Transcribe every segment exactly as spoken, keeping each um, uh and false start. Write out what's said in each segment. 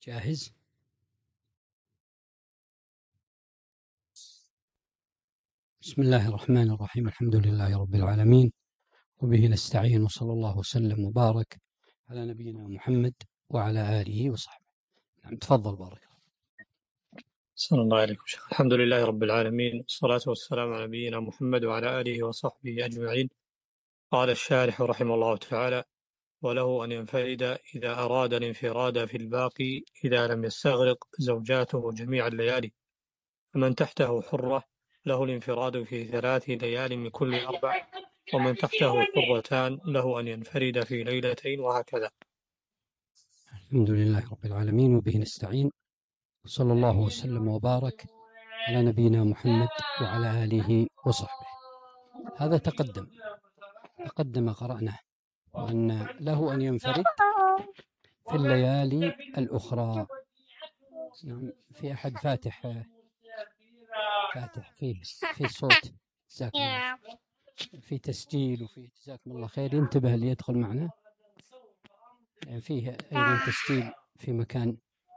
جاهز؟ بسم الله الرحمن الرحيم. الحمد لله رب العالمين، وبه نستعين، وصلى الله وسلم وبارك على نبينا محمد وعلى آله وصحبه. نعم، تفضل. بارك الله. صلى الله عليكم شيخ. الحمد لله رب العالمين، والصلاة والسلام على نبينا محمد وعلى آله وصحبه أجمعين. قال الشارح رحمه الله تعالى: وله أن ينفرد إذا أراد الانفراد في الباقي إذا لم يستغرق زوجاته جميع الليالي، فمن تحته حرة له الانفراد في ثلاث ليال من كل أربع، ومن تحته حرتان له أن ينفرد في ليلتين، وهكذا. الحمد لله رب العالمين، وبه نستعين، وصلى الله وسلم وبارك على نبينا محمد وعلى آله وصحبه. هذا تقدم تقدم قرأناه، وأن له أن ينفرد في الليالي الأخرى. نعم، في أحد فاتح فاتح فيه في صوت، جزاكم الله، في تسجيل وفي جزاكم الله خير، ينتبه اللي يدخل معنا. فيه أيضا تسجيل في مكان.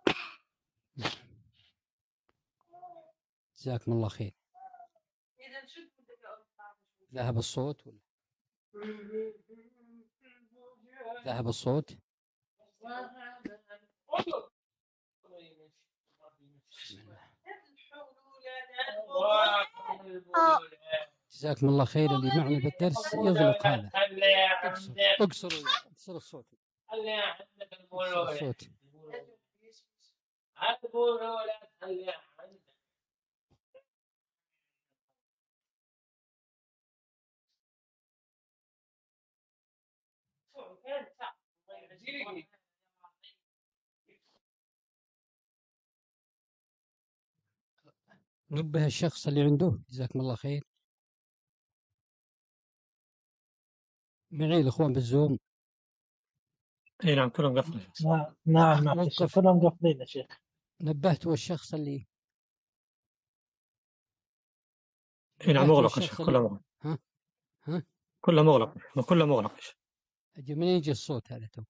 جزاكم الله خير. ذهب الصوت ولا ذهب الصوت؟ جزاكم الله خير. اللي معنا بالدرس يغلق هذا، اقصر اقصر اقصر الصوت، اقصر الصوت. نبه الشخص اللي عنده، جزاكم الله خير. معي الإخوان بالزوم. أي نعم، كلهم قفل. نعم نعم وقف. كلهم قافلين يا شيخ. نبهت الشخص اللي أي نعم، نبهت مغلق يا الشخص شيخ، اللي كله مغلق. ها ها كله مغلق، كله مغلق. أجي من يجي الصوت هذا تو؟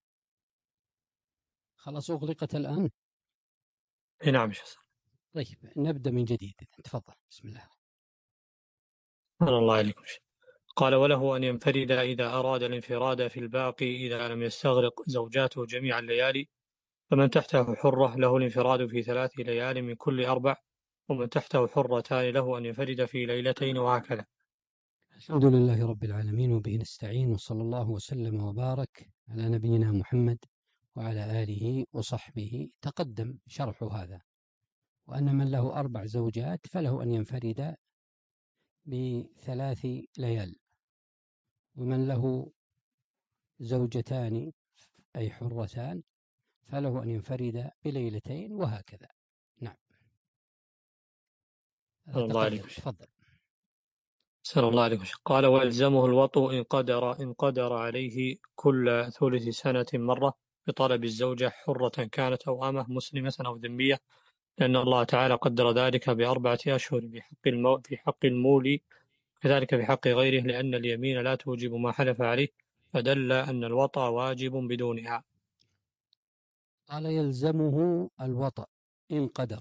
خلاص أغلقت الآن. أي نعم يا شيخ. طيب نبدأ من جديد. تفضل. بسم الله. صلى الله عليكم. قال: وله أن ينفرد إذا أراد الانفراد في الباقي إذا لم يستغرق زوجاته جميع الليالي، فمن تحته حرة له الانفراد في ثلاث ليال من كل أربع، ومن تحته حرتان له أن ينفرد في ليلتين، وهكذا. الحمد لله رب العالمين، وبه نستعين، وصلى الله وسلم وبارك على نبينا محمد وعلى آله وصحبه. تقدم شرح هذا، وأن من له أربع زوجات فله أن ينفرد بثلاث ليال، ومن له زوجتان أي حرتان فله أن ينفرد بليلتين، وهكذا. نعم. الله عليكم. تفضل. صلى الله عليكم. قال: ويلزمه الوطء إن قدر إن قدر عليه كل ثلث سنة مرة بطلب الزوجة، حرة كانت أو أمة، مسلمة أو ذمية، لأن الله تعالى قدر ذلك بأربعة أشهر في حق المو في حق المولي، كذلك في حق غيره، لأن اليمين لا توجب ما حلف عليه، فدل أن الوطأ واجب بدونها. قال: يلزمه الوطأ إن قدر،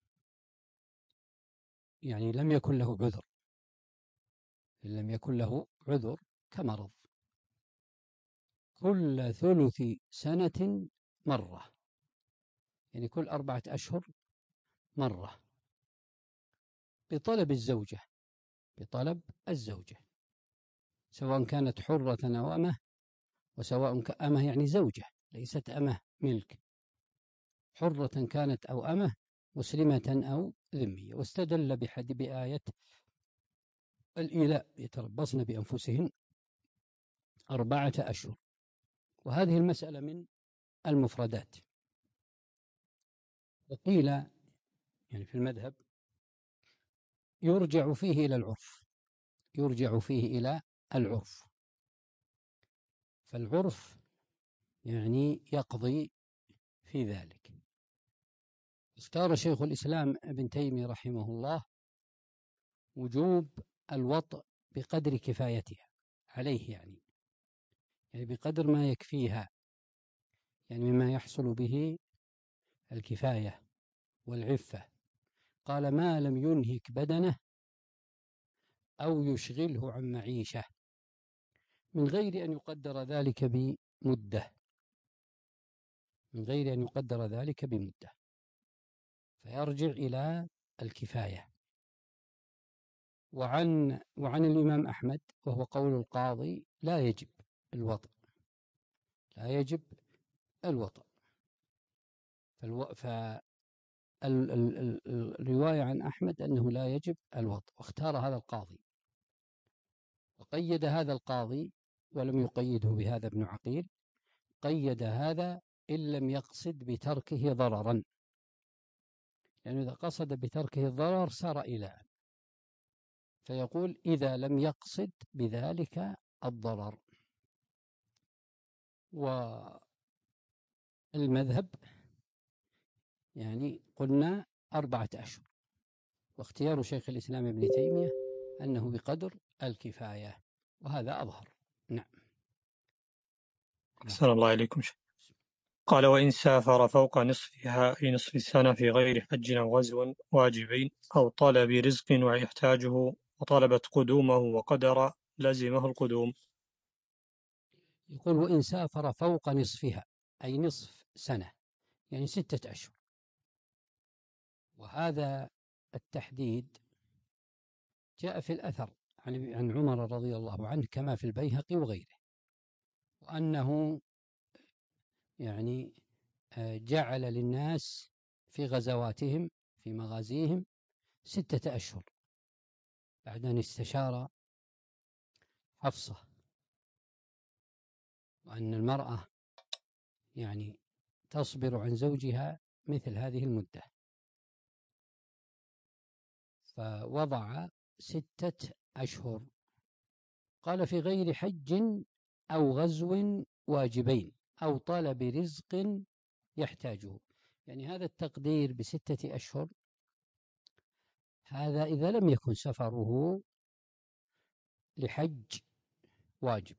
يعني لم يكن له عذر، إن لم يكن له عذر كمرض، كل ثلث سنة مرة، يعني كل أربعة أشهر مرة، بطلب الزوجة بطلب الزوجة سواء كانت حرة أو أمة، وسواء كأمة يعني زوجة ليست أمة ملك، حرة كانت أو أمة، مسلمة أو ذمية. واستدل بحد بآية الإيلاء: يتربصن بأنفسهن أربعة أشهر. وهذه المسألة من المفردات. وقيل يعني في المذهب يرجع فيه إلى العرف يرجع فيه إلى العرف فالعرف يعني يقضي في ذلك. اختار شيخ الإسلام ابن تيمية رحمه الله وجوب الوطء بقدر كفايتها عليه، يعني يعني بقدر ما يكفيها، يعني مما يحصل به الكفاية والعفة. قال ما لم ينهك بدنه أو يشغله عن معيشة، من غير أن يقدر ذلك بمدة، من غير أن يقدر ذلك بمدة، فيرجع إلى الكفاية. وعن وعن الإمام أحمد وهو قول القاضي لا يجب الوطء، لا يجب الوطء. فالرواية عن أحمد أنه لا يجب الوطء، واختار هذا القاضي، وقيد هذا القاضي ولم يقيده بهذا ابن عقيل، قيد هذا إن لم يقصد بتركه ضررا، لأنه يعني إذا قصد بتركه الضرر صار إلى، فيقول إذا لم يقصد بذلك الضرر. والمذهب يعني قلنا أربعة أشهر، واختيار شيخ الإسلام ابن تيمية أنه بقدر الكفاية، وهذا أظهر. نعم. أحسن الله إليكم. قال وإن سافر فوق نصفها في نصف السنة في غير حج أو غزو واجبين أو طلب رزق ويحتاجه وطلبت قدومه وقدر لزمه القدوم. يقول وإن سافر فوق نصفها أي نصف سنة، يعني ستة أشهر. وهذا التحديد جاء في الأثر عن عن عمر رضي الله عنه كما في البيهقي وغيره، وأنه يعني جعل للناس في غزواتهم في مغازيهم ستة أشهر، بعد أن استشار حفصة، وأن المرأة يعني تصبر عن زوجها مثل هذه المدة، فوضع ستة أشهر. قال في غير حج أو غزو واجبين أو طلب رزق يحتاجه، يعني هذا التقدير بستة أشهر هذا إذا لم يكن سفره لحج واجب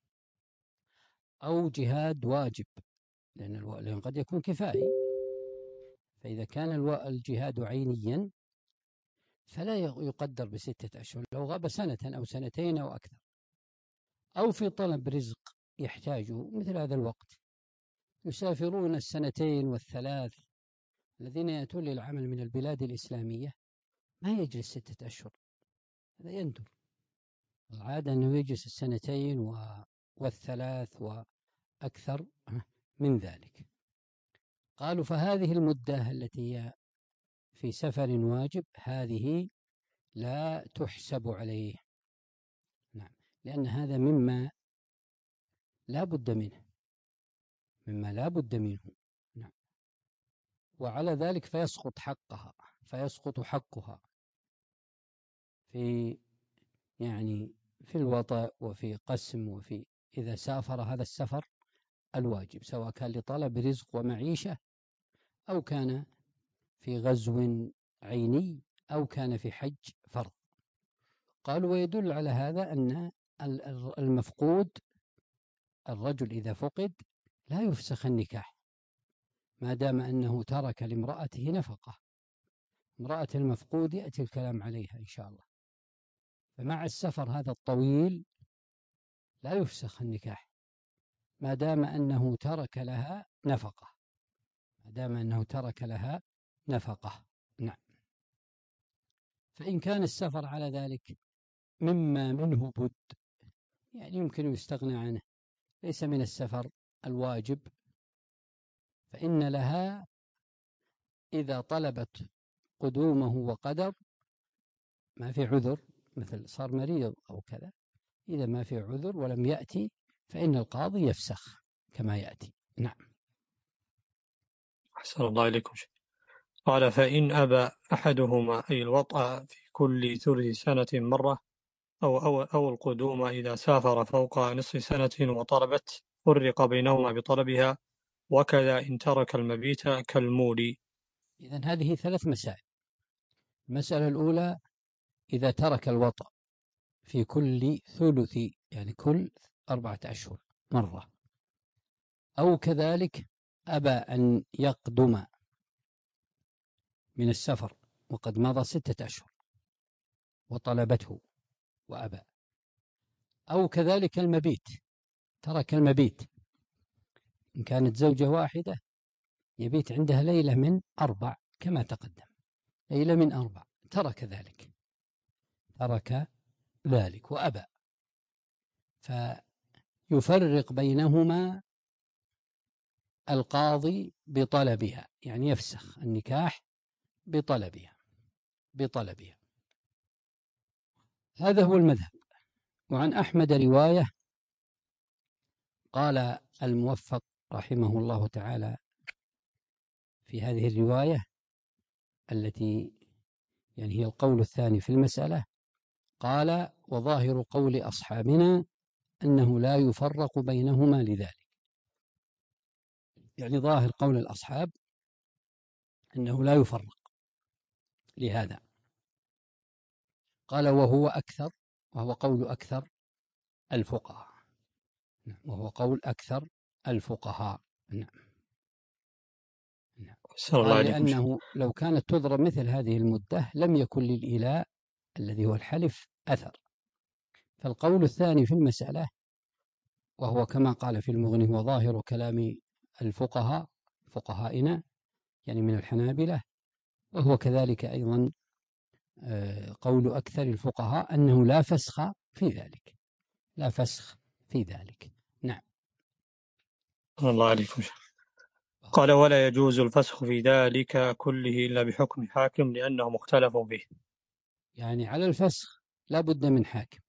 أو جهاد واجب، لأن قد يكون كفائي، فإذا كان الجهاد عينيا فلا يقدر بستة أشهر، لو غاب سنة أو سنتين أو أكثر. أو في طلب رزق يحتاجه مثل هذا الوقت، يسافرون السنتين والثلاث الذين يأتون للعمل من البلاد الإسلامية ما يجلس ستة أشهر، هذا يندر. العادة أنه يجلس السنتين والثلاث وأكثر من ذلك. قالوا فهذه المدة التي هي في سفر واجب هذه لا تحسب عليه، نعم، لأن هذا مما لا بد منه، مما لا بد منه، نعم. وعلى ذلك فيسقط حقها، فيسقط حقها في يعني في الوطأ وفي قسم، وفي إذا سافر هذا السفر الواجب، سواء كان لطلب رزق ومعيشة أو كان في غزو عيني أو كان في حج فرض. قالوا ويدل على هذا أن المفقود، الرجل إذا فقد لا يفسخ النكاح ما دام أنه ترك لامرأته نفقة. امرأة المفقود يأتي الكلام عليها إن شاء الله. فمع السفر هذا الطويل لا يفسخ النكاح ما دام أنه ترك لها نفقة، ما دام أنه ترك لها نفقة، نعم. فإن كان السفر على ذلك مما منه بد، يعني يمكن يستغنى عنه، ليس من السفر الواجب، فإن لها إذا طلبت قدومه وقدر، ما في عذر مثل صار مريض أو كذا، إذا ما في عذر ولم يأتي فإن القاضي يفسخ كما يأتي، نعم. أحسن الله إليكم. قال فإن أبى أحدهما أي الوطأ في كل ثلث سنة مرة أو, أو, أو القدوم إذا سافر فوق نصف سنة وطلبت فرق بينهما بطلبها، وكذا إن ترك المبيت كالمولي. إذن هذه ثلاث مسائل. المسألة الأولى إذا ترك الوطأ في كل ثلث، يعني كل أربعة أشهر مرة، أو كذلك أبى أن يقدم من السفر وقد مضى ستة أشهر وطلبته وأبى، أو كذلك المبيت، ترك المبيت، إن كانت زوجة واحدة يبيت عندها ليلة من أربع كما تقدم، ليلة من أربع، ترك ذلك ترك ذلك وأبى، فيفرق بينهما القاضي بطلبها، يعني يفسخ النكاح بطلبها بطلبها هذا هو المذهب. وعن أحمد رواية قال الموفق رحمه الله تعالى في هذه الرواية التي يعني هي القول الثاني في المسألة، قال: وظاهر قول أصحابنا أنه لا يفرق بينهما لذلك، يعني ظاهر قول الأصحاب أنه لا يفرق لهذا. قال: وهو أكثر، وهو قول أكثر الفقهاء، وهو قول أكثر الفقهاء نعم. قال: لأنه لو كانت تضرب مثل هذه المدة لم يكن للإيلاء الذي هو الحلف أثر. فالقول الثاني في المسألة، وهو كما قال في المغني وظاهر كلام الفقهاء فقهائنا يعني من الحنابلة، وهو كذلك أيضا قول أكثر الفقهاء أنه لا فسخ في ذلك، لا فسخ في ذلك نعم. الله عليكم. قال: ولا يجوز الفسخ في ذلك كله إلا بحكم حاكم لأنه مختلف به. يعني على الفسخ لا بد من حاكم،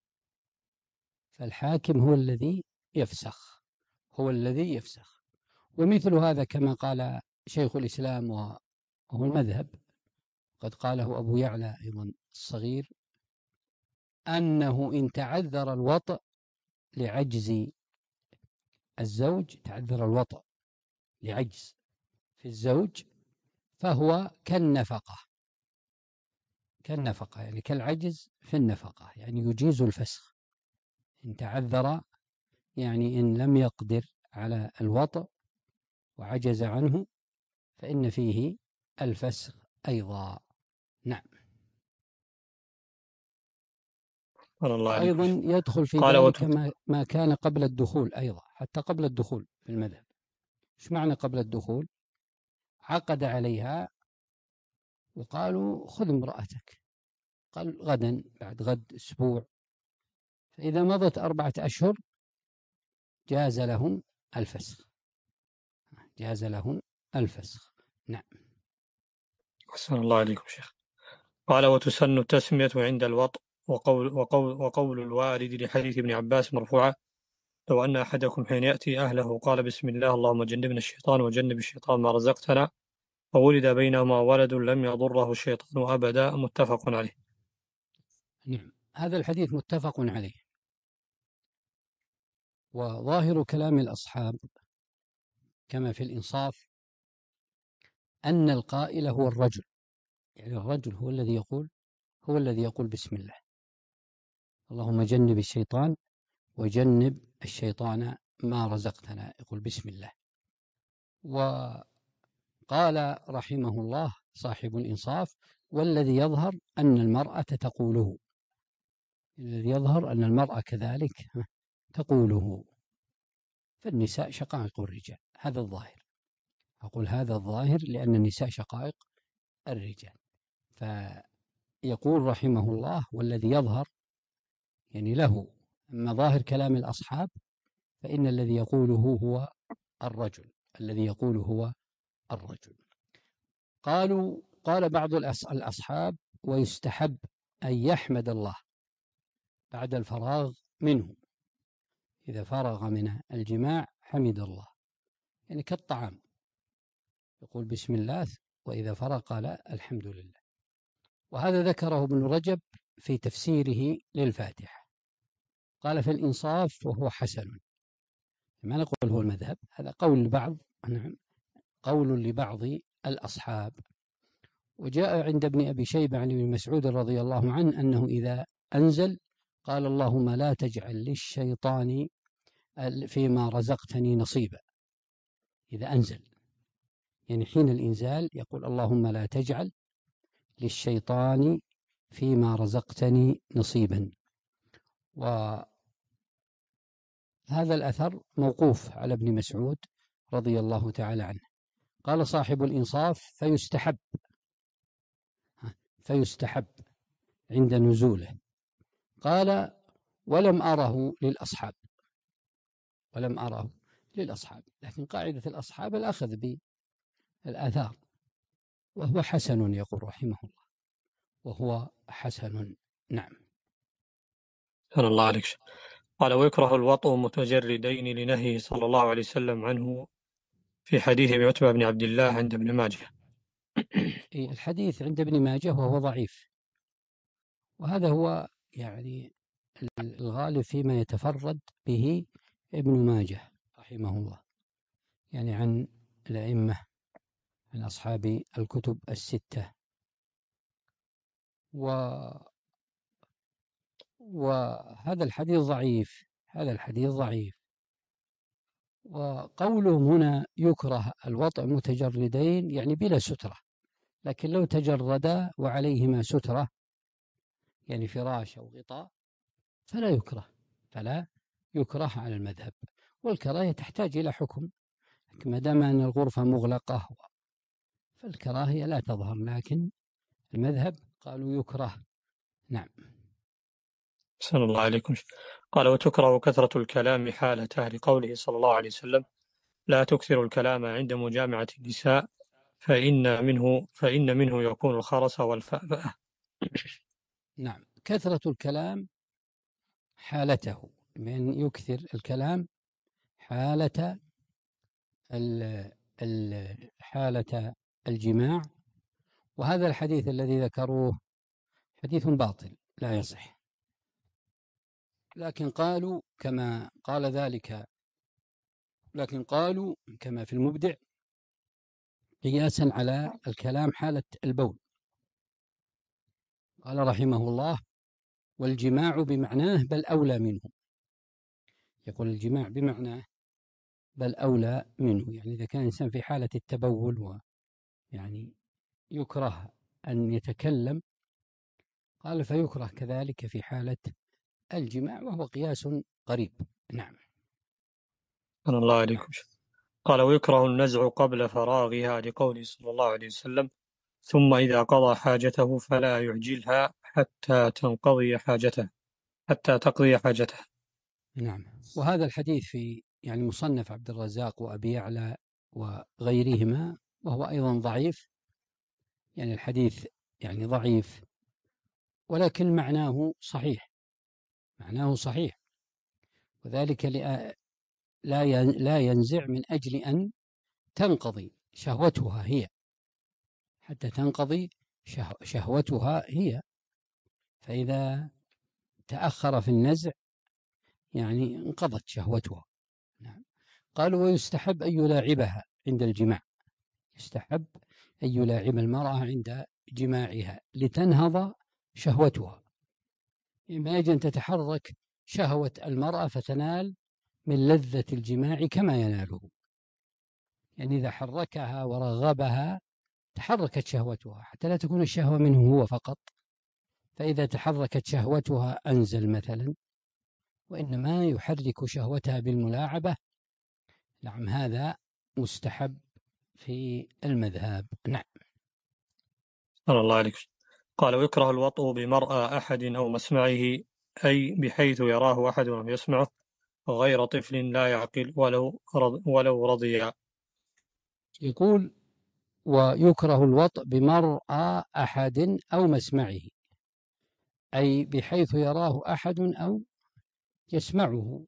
فالحاكم هو الذي يفسخ هو الذي يفسخ ومثل هذا كما قال شيخ الإسلام وهو المذهب، قد قاله أبو يعلى أيضا الصغير، أنه إن تعذر الوطء لعجز الزوج، تعذر الوطء لعجز في الزوج، فهو كالنفقة كالنفقة يعني كالعجز في النفقة، يعني يجيز الفسخ إن تعذر، يعني إن لم يقدر على الوطء وعجز عنه فإن فيه الفسخ أيضا نعم. أيضا يدخل في ذلك ما, ما كان قبل الدخول أيضا، حتى قبل الدخول في المذهب. إيش معنى قبل الدخول؟ عقد عليها وقالوا خذ امرأتك، قال غدا، بعد غد، أسبوع، فإذا مضت أربعة أشهر جاز لهم الفسخ جاز لهم الفسخ نعم. أحسن الله عليكم شيخ. قال: وتسن التسمية عند الوطء، وقول, وقول, وقول الوارد لحديث ابن عباس مرفوعا: لو أن أحدكم حين يأتي أهله قال بسم الله اللهم جنبنا الشيطان وجنب الشيطان ما رزقتنا، وولد بينهما ولد لم يضره الشيطان أبدا. متفق عليه. نعم، هذا الحديث متفق عليه. وظاهر كلام الأصحاب كما في الإنصاف أن القائل هو الرجل، يعني الرجل هو الذي يقول هو الذي يقول بسم الله اللهم جنب الشيطان وجنب الشيطان ما رزقتنا، يقول بسم الله. وقال رحمه الله صاحب الإنصاف: والذي يظهر أن المرأة تقوله، الذي يظهر أن المرأة كذلك تقوله، فالنساء شقائق الرجال، هذا الظاهر، أقول هذا الظاهر لأن النساء شقائق الرجال. فيقول رحمه الله: والذي يظهر يعني له، أما ظاهر كلام الأصحاب فإن الذي يقوله هو الرجل الذي يقوله هو الرجل. قالوا قال بعض الأصحاب: ويستحب أن يحمد الله بعد الفراغ منه، إذا فرغ من الجماع حمد الله، يعني كالطعام، يقول بسم الله وإذا فرغ قال الحمد لله. وهذا ذكره ابن رجب في تفسيره للفاتحة، قال في الإنصاف وهو حسن، ما نقول هو المذهب، هذا قول لبعض نعم قول لبعض الأصحاب. وجاء عند ابن أبي شيبة عن ابن مسعود رضي الله عنه أنه إذا أنزل قال اللهم لا تجعل للشيطان فيما رزقتني نصيبا، إذا أنزل يعني حين الإنزال يقول اللهم لا تجعل للشيطان فيما رزقتني نصيبا. وهذا الأثر موقوف على ابن مسعود رضي الله تعالى عنه. قال صاحب الإنصاف فيستحب فيستحب عند نزوله. قال ولم أره للأصحاب ولم أره للأصحاب لكن قاعدة الأصحاب الأخذ بالآثار، وهو حسن يقول رحمه الله، وهو حسن. نعم. سبحان الله عليك. قال ويكره الوطء متجردين لنهيه صلى الله عليه وسلم عنه في حديث عتبة بن عبد الله عند ابن ماجه. الحديث عند ابن ماجه وهو ضعيف، وهذا هو يعني الغالب فيما يتفرد به ابن ماجه رحمه الله، يعني عن الأئمة من أصحاب الكتب الستة. و وهذا الحديث ضعيف هذا الحديث ضعيف. وقوله هنا يكره الوطء متجردين يعني بلا سترة، لكن لو تجردا وعليهما سترة يعني فراش أو غطاء فلا يكره فلا يكره على المذهب. والكراهية تحتاج إلى حكم، ما دام أن الغرفة مغلقة فالكراهية لا تظهر، لكن المذهب قالوا يكره. نعم. أحسن الله عليكم. قال وتكره كثرة الكلام حالته لقوله صلى الله عليه وسلم لا تكثر الكلام عند مجامعة النساء فإن منه فإن منه يكون الخرس والفأفأة. نعم، كثرة الكلام حالته، من يكثر الكلام حالة حالة الجماع. وهذا الحديث الذي ذكروه حديث باطل لا يصح، لكن قالوا كما قال ذلك لكن قالوا كما في المبدع قياسا على الكلام حالة البول. قال رحمه الله والجماع بمعناه بل أولى منه. يقول الجماع بمعناه بل أولى منه، يعني إذا كان الإنسان في حالة التبول ويعني يكره أن يتكلم، قال فيكره كذلك في حالة الجماع، وهو قياس قريب. نعم. أنا الله عليكم. قال ويكره النزع قبل فراغها لقوله صلى الله عليه وسلم ثم إذا قضى حاجته فلا يعجلها حتى تنقضي حاجته حتى تقضي حاجته. نعم. وهذا الحديث في يعني مصنف عبد الرزاق وأبي يعلى وغيرهما، وهو أيضا ضعيف، يعني الحديث يعني ضعيف، ولكن معناه صحيح معناه صحيح وذلك لا ينزع من أجل أن تنقضي شهوتها هي حتى تنقضي شهوتها هي، فإذا تأخر في النزع يعني انقضت شهوتها. نعم. قالوا ويستحب أن يلاعبها عند الجماع، يستحب أن يلاعب المرأة عند جماعها لتنهض شهوتها، ما يجب أن تتحرك شهوة المرأة فتنال من لذة الجماع كما يناله، يعني إذا حركها ورغبها تحركت شهوتها حتى لا تكون الشهوة منه هو فقط، فإذا تحركت شهوتها أنزل مثلا، وإنما يحرك شهوتها بالملاعبة. نعم، هذا مستحب في المذهب. نعم. صلى الله عليه وسلم. قال ويكره الوطء بمرأى أحد أو مسمعه، أي بحيث يراه أحد أو يسمعه غير طفل لا يعقل ولو رض ولو رضي. يقول ويكره الوطء بمرأى أحد أو مسمعه، أي بحيث يراه أحد أو يسمعه.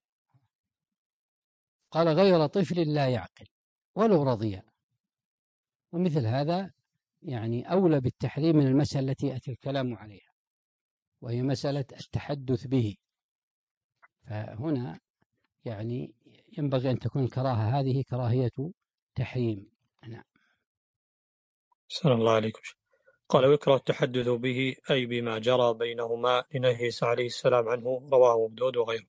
قال غير طفل لا يعقل ولو رضي، ومثل هذا يعني أولى بالتحريم من المسألة التي يأتي الكلام عليها، وهي مسألة التحدث به. فهنا يعني ينبغي أن تكون الكراهة هذه كراهية تحريم. نعم. صلى الله عليكم. قال ويكره التحدث به، أي بما جرى بينهما لنهي عليه السلام عنه، رواه أبو داود وغيره.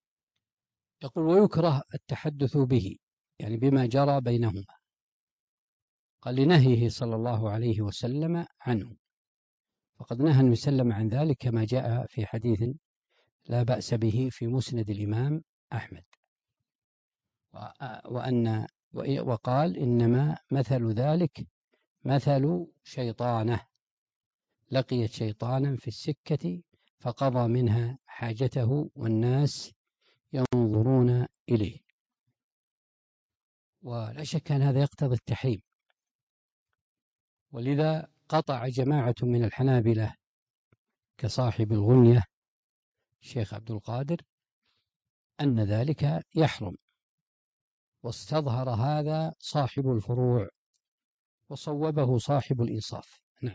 يقول ويكره التحدث به يعني بما جرى بينهما، قال لنهيه صلى الله عليه وسلم عنه، فقد نهى النبي صلى الله عليه وسلم عن ذلك كما جاء في حديث لا بأس به في مسند الإمام أحمد، وأن وقال إنما مثل ذلك مثل شيطانة لقيت شيطانا في السكة فقضى منها حاجته والناس ينظرون إليه. ولا شك أن هذا يقتضي التحريم، ولذا قطع جماعة من الحنابلة كصاحب الغنية الشيخ عبد القادر أن ذلك يحرم، واستظهر هذا صاحب الفروع وصوبه صاحب الإنصاف. نعم.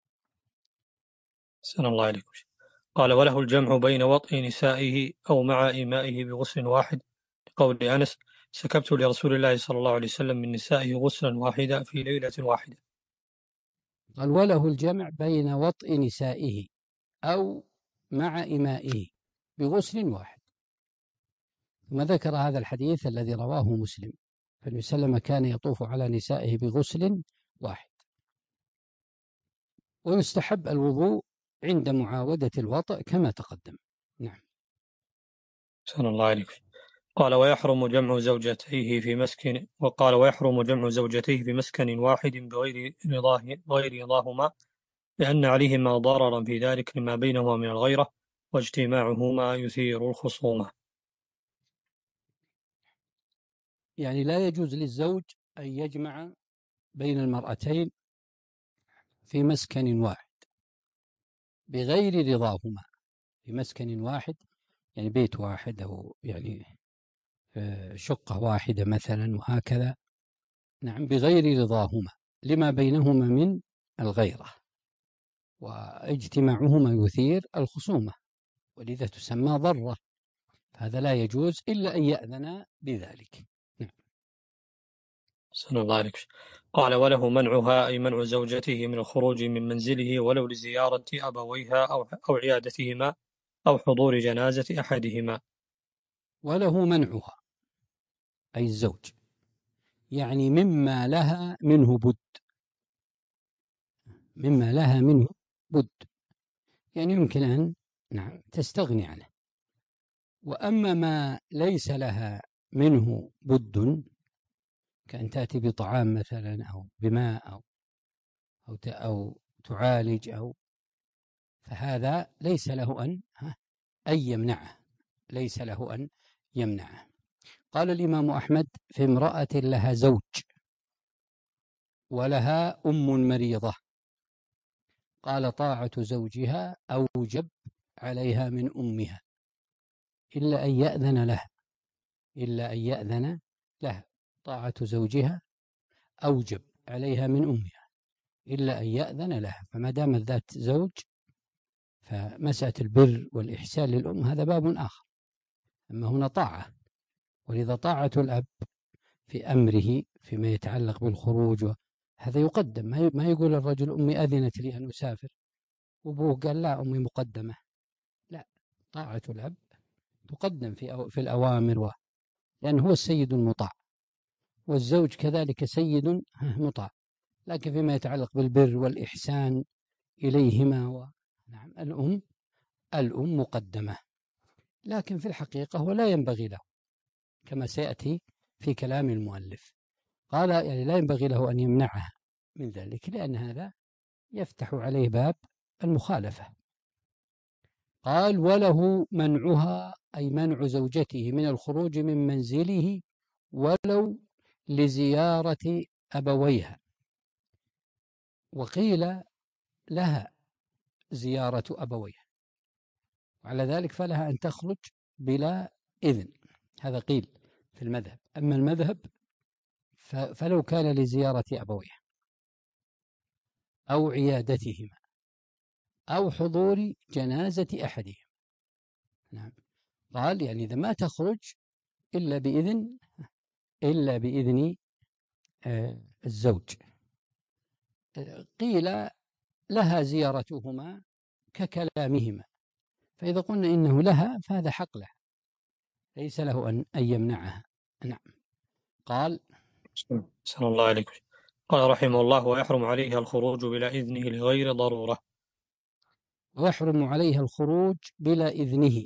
سلام الله عليكم. قال وله الجمع بين وطئ نسائه أو مع إيمائه بغسل واحد، لقول أنس سكبت لرسول الله صلى الله عليه وسلم من نسائه غسلا واحدا في ليلة واحدة. قال وله الجمع بين وطئ نسائه أو مع إيمائه بغسل واحد، ثم ذكر هذا الحديث الذي رواه مسلم، فالنبي صلى الله عليه وسلم كان يطوف على نسائه بغسل واحد. ويستحب الوضوء عند معاودة الوطئ كما تقدم. نعم. سلام الله عليكم. قال ويحرم جمع زوجتيه في مسكن وقال ويحرم جمع زوجتيه في مسكن واحد بغير رضاه غير رضاهما، لأن عليهما ضررا في ذلك لما بينهما من الغيرة، واجتماعهما يثير الخصومة. يعني لا يجوز للزوج أن يجمع بين المرأتين في مسكن واحد بغير رضاهما، في مسكن واحد يعني بيت واحد أو يعني شقة واحدة مثلا وهكذا. نعم، بغير رضاهما لما بينهما من الغيرة، واجتماعهما يثير الخصومة، ولذا تسمى ضرة. هذا لا يجوز إلا أن يأذن بذلك. نعم. صلى الله عليه وسلم. قال وله منعها أي منع زوجته من الخروج من منزله ولو لزيارة أبويها أو أو عيادتهما أو حضور جنازة أحدهما. وله منعها أي الزوج، يعني مما لها منه بد، مما لها منه بد يعني يمكن أن نعم تستغني عنه. وأما ما ليس لها منه بد كأن تأتي بطعام مثلا أو بماء أو أو أو تعالج أو فهذا ليس له أن أن يمنعه، ليس له أن يمنعه. قال الإمام أحمد في امرأة لها زوج ولها أم مريضة، قال طاعة زوجها أوجب عليها من أمها إلا أن يأذن لها، إلا أن يأذن لها. طاعة زوجها أوجب عليها من أمها إلا أن يأذن لها. فما دامت ذات زوج فمسألة البر والإحسان للأم هذا باب آخر، أما هنا طاعة. ولذا طاعة الأب في أمره فيما يتعلق بالخروج هذا يقدم، ما يقول الرجل أمي أذنت لي أن أسافر وأبوه قال لا أمي مقدمة، لا، طاعة الأب تقدم في في الأوامر و... لأنه هو السيد المطاع، والزوج كذلك سيد مطاع، لكن فيما يتعلق بالبر والإحسان إليهما و... نعم الأم الأم مقدمة، لكن في الحقيقة هو لا ينبغي له كما سيأتي في كلام المؤلف. قال يعني لا ينبغي له أن يمنعها من ذلك لأن هذا يفتح عليه باب المخالفة. قال وله منعها أي منع زوجته من الخروج من منزله ولو لزيارة أبويها، وقيل لها زيارة أبويها، وعلى ذلك فلها أن تخرج بلا إذن، هذا قيل في المذهب. أما المذهب فلو كان لزيارة أبويها أو عيادتهما أو حضور جنازة أحدهم. نعم. قال يعني إذا ما تخرج إلا بإذن إلا بإذن الزوج. قيل لها زيارتهما ككلامهما، فإذا قلنا إنه لها فهذا حق لها، ليس له أن يمنعها. نعم. قال صلى الله عليكم. قال رحمه الله: ويحرم عليها الخروج بلا إذنه لغير ضرورة. ويحرم عليها الخروج بلا إذنه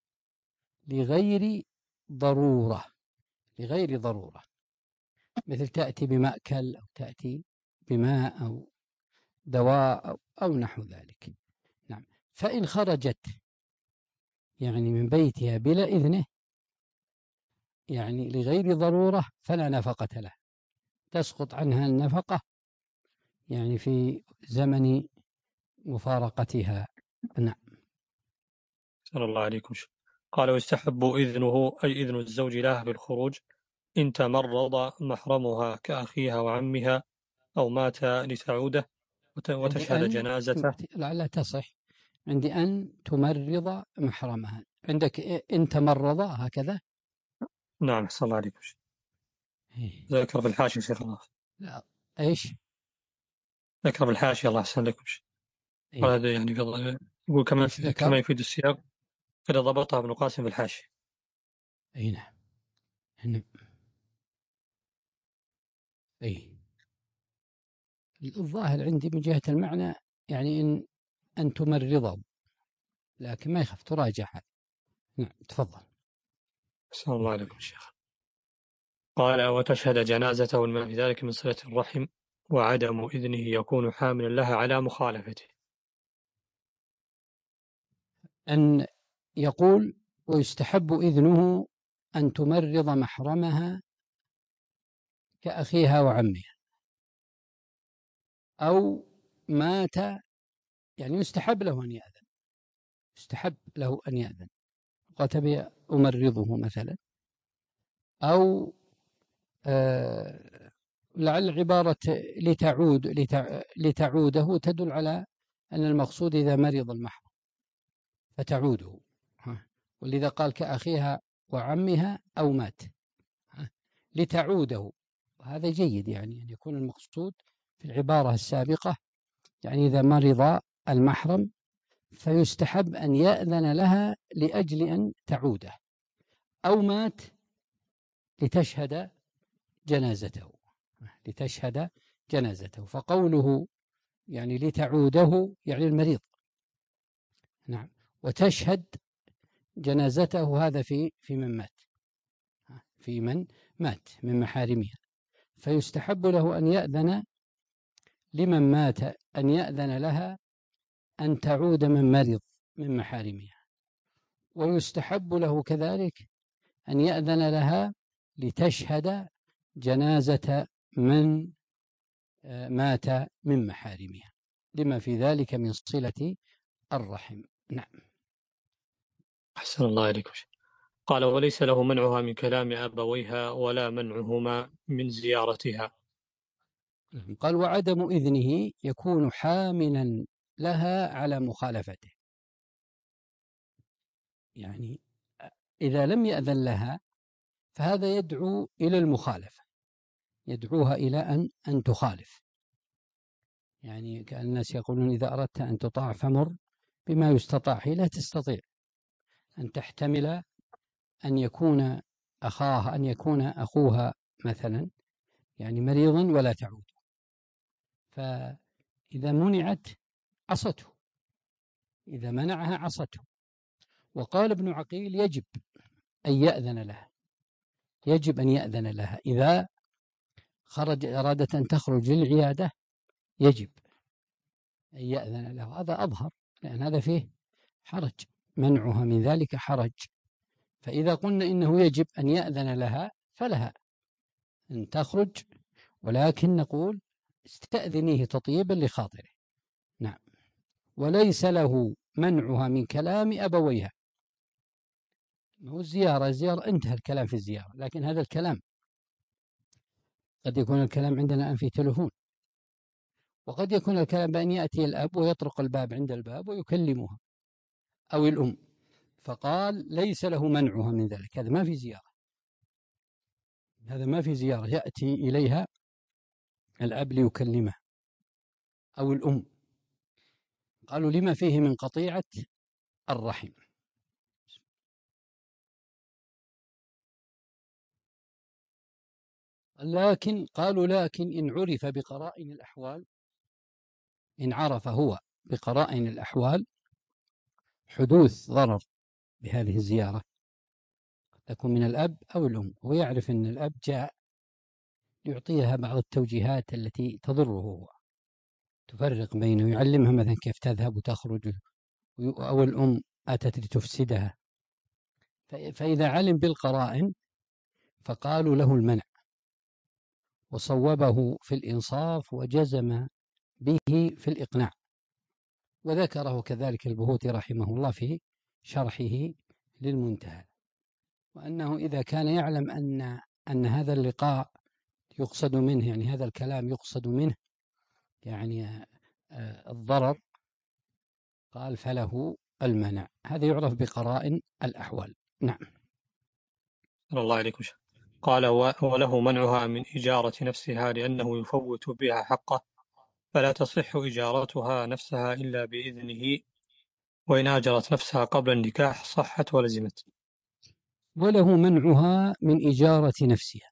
لغير ضرورة. لغير ضرورة، مثل تأتي بمأكل أو تأتي بماء أو دواء أو, أو نحو ذلك. نعم. فإن خرجت يعني من بيتها بلا إذنه، يعني لغير ضرورة، فلا نفقة له، تسقط عنها النفقة يعني في زمن مفارقتها. نعم. صلى الله عليكم. قال: ويستحب إذنه أي إذن الزوج لها بالخروج إن تمرض محرمها كأخيها وعمها أو مات لتعوده وتشهد جنازته. لعلها تصح عندي أن تمرض محرمها. عندك إن تمرض هكذا. نعم. صلى الله عليكم. ذكر بالحاشية شيخ الله. لا، إيش ذكر بالحاشية الله أحسن لكم. إيه؟ هذا يعني يقول كما كما يفيد السياق قد ضبطها ابن قاسم بالحاشية. أي نعم. نعم. أي الظاهر عندي من جهة المعنى يعني إن أن تمرضه، لكن ما يخف تراجعها. نعم تفضل. صلى الله عليكم شيخ. قال: وتشهد جنازته والما في ذلك من صلة الرحم وعدم إذنه يكون حاملا لها على مخالفته. أن يقول: ويستحب إذنه أن تمرض محرمها كأخيها وعمها أو مات، يعني يستحب له أن يأذن، يستحب له أن يأذن قال أمرضه مثلا، أو آه لعل عبارة لتعود لتع... لتعوده تدل على أن المقصود إذا مرض المحرم فتعوده، ولذا قال كأخيها وعمها أو مات لتعوده. وهذا جيد، يعني أن يكون المقصود في العبارة السابقة يعني إذا مرض المحرم فيستحب أن يأذن لها لأجل أن تعوده، أو مات لتشهد جنازته لتشهد جنازته فقوله يعني لتعوده يعني المريض. نعم. وتشهد جنازته هذا في في من مات في من مات من محارمها، فيستحب له أن يأذن لمن مات أن يأذن لها أن تعود من مرض من محارمها، ويستحب له كذلك أن يأذن لها لتشهد جنازة من مات من محارمها لما في ذلك من صلة الرحم. نعم. أحسن الله عليكم. قال: وليس له منعها من كلام أبويها ولا منعهما من زيارتها. قال: وعدم إذنه يكون حاملا لها على مخالفته، يعني إذا لم يأذن لها فهذا يدعو إلى المخالفة، يدعوها إلى أن أن تخالف. يعني كأن الناس يقولون إذا أردت أن تطاع فمر بما يستطاع، هي لا تستطيع أن تحتمل أن يكون أخاها أن يكون أخوها مثلا يعني مريضا ولا تعود، فإذا منعت عصته، إذا منعها عصته. وقال ابن عقيل: يجب أن يأذن لها، يجب أن يأذن لها إذا خرج أرادت أن تخرج للعيادة، يجب أن يأذن له. هذا أظهر، لأن هذا فيه حرج، منعها من ذلك حرج. فإذا قلنا إنه يجب أن يأذن لها فلها أن تخرج، ولكن نقول استأذنيه تطيبا لخاطره. نعم. وليس له منعها من كلام أبويها. هو الزيارة الزيارة انتهى الكلام في الزيارة، لكن هذا الكلام قد يكون الكلام عندنا الآن في تلفون، وقد يكون الكلام بأن يأتي الأب ويطرق الباب عند الباب ويكلمها أو الأم، فقال ليس له منعها من ذلك. هذا ما في زيارة، هذا ما في زيارة يأتي إليها الأب ليكلمها أو الأم. قالوا لما فيه من قطيعة الرحم. لكن قالوا لكن إن عرف بقرائن الأحوال، إن عرف هو بقرائن الأحوال حدوث ضرر بهذه الزيارة، تكون من الأب أو الأم، ويعرف أن الأب جاء يعطيها بعض التوجيهات التي تضره هو، تفرق بينه، يعلمها مثلا كيف تذهب وتخرج، أو الأم أتت لتفسدها. فإذا علم بالقرائن فقالوا له المنع، وصوبه في الإنصاف وجزم به في الإقناع. وذكره كذلك البهوتي رحمه الله في شرحه للمنتهى، وأنه إذا كان يعلم أن أن هذا اللقاء يقصد منه، يعني هذا الكلام يقصد منه يعني الضرر، قال فله المنع. هذا يعرف بقرائن الأحوال. نعم. الله عليكم. قال وله منعها من إجارة نفسها لأنه يفوت بها حقه، فلا تصح إجارتها نفسها إلا بإذنه، وإن أجرت نفسها قبل النكاح صحت ولزمت. وله منعها من إجارة نفسها،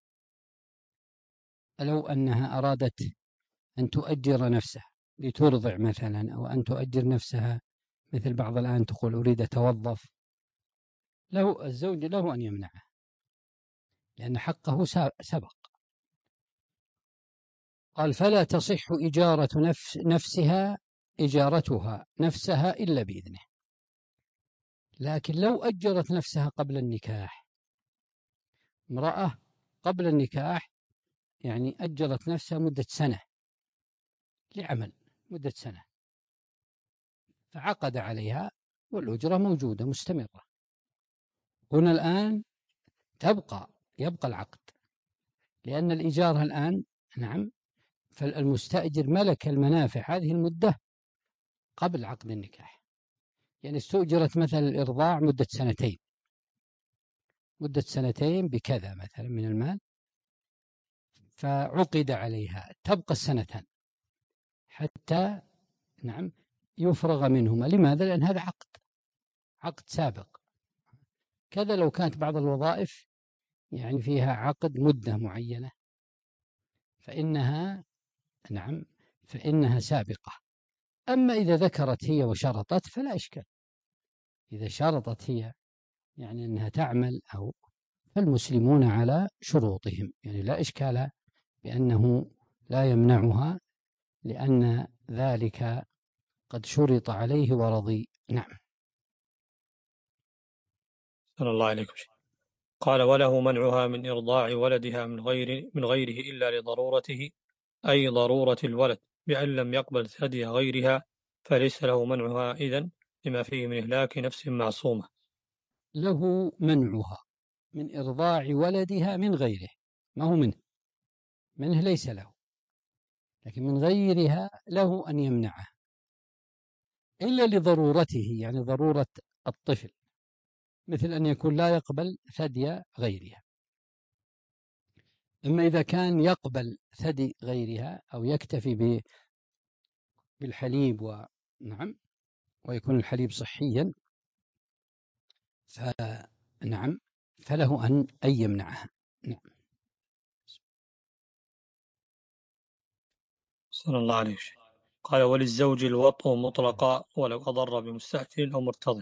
لو أنها أرادت أن تؤجر نفسها لترضع مثلا، أو أن تؤجر نفسها مثل بعض الآن تقول أريد أتوظف، له الزوج له أن يمنعه، لأن حقه سبق. قال فلا تصح إجارة نفس نفسها إجارتها نفسها إلا بإذنه. لكن لو أجرت نفسها قبل النكاح، امرأة قبل النكاح يعني أجرت نفسها مدة سنة لعمل، مدة سنة، فعقد عليها والأجرة موجودة مستمرة، هنا الآن تبقى يبقى العقد، لأن الإجارة الآن نعم، فالمستأجر ملك المنافع هذه المدة قبل عقد النكاح. يعني استؤجرت مثلا الإرضاع مدة سنتين، مدة سنتين بكذا مثلا من المال، فعقد عليها تبقى السنتان حتى نعم يفرغ منهما. لماذا؟ لأن هذا عقد عقد سابق. كذا لو كانت بعض الوظائف يعني فيها عقد مدة معينة فإنها نعم فإنها سابقة. أما إذا ذكرت هي وشرطت فلا إشكال، إذا شرطت هي يعني أنها تعمل أو، فالمسلمون على شروطهم، يعني لا إشكال بأنه لا يمنعها، لأن ذلك قد شرط عليه ورضي. نعم. صلى الله عليكم. قال وله منعها من إرضاع ولدها من غير من غيره إلا لضرورته، أي ضرورة الولد، بأن لم يقبل ثدي غيرها، فليس له منعها إذن، لما فيه من إهلاك نفس معصومة. له منعها من إرضاع ولدها من غيره، ما هو منه، منه ليس له، لكن من غيرها له أن يمنعه إلا لضرورته، يعني ضرورة الطفل، مثل أن يكون لا يقبل ثدي غيرها. أما إذا كان يقبل ثدي غيرها أو يكتفي بالحليب ونعم ويكون الحليب صحيا، فنعم فله أن أن يمنعها. نعم. صلى الله عليه وسلم. قال وللزوج الوطء مطلقا ولو أضر بمستأجر أو مرتضي.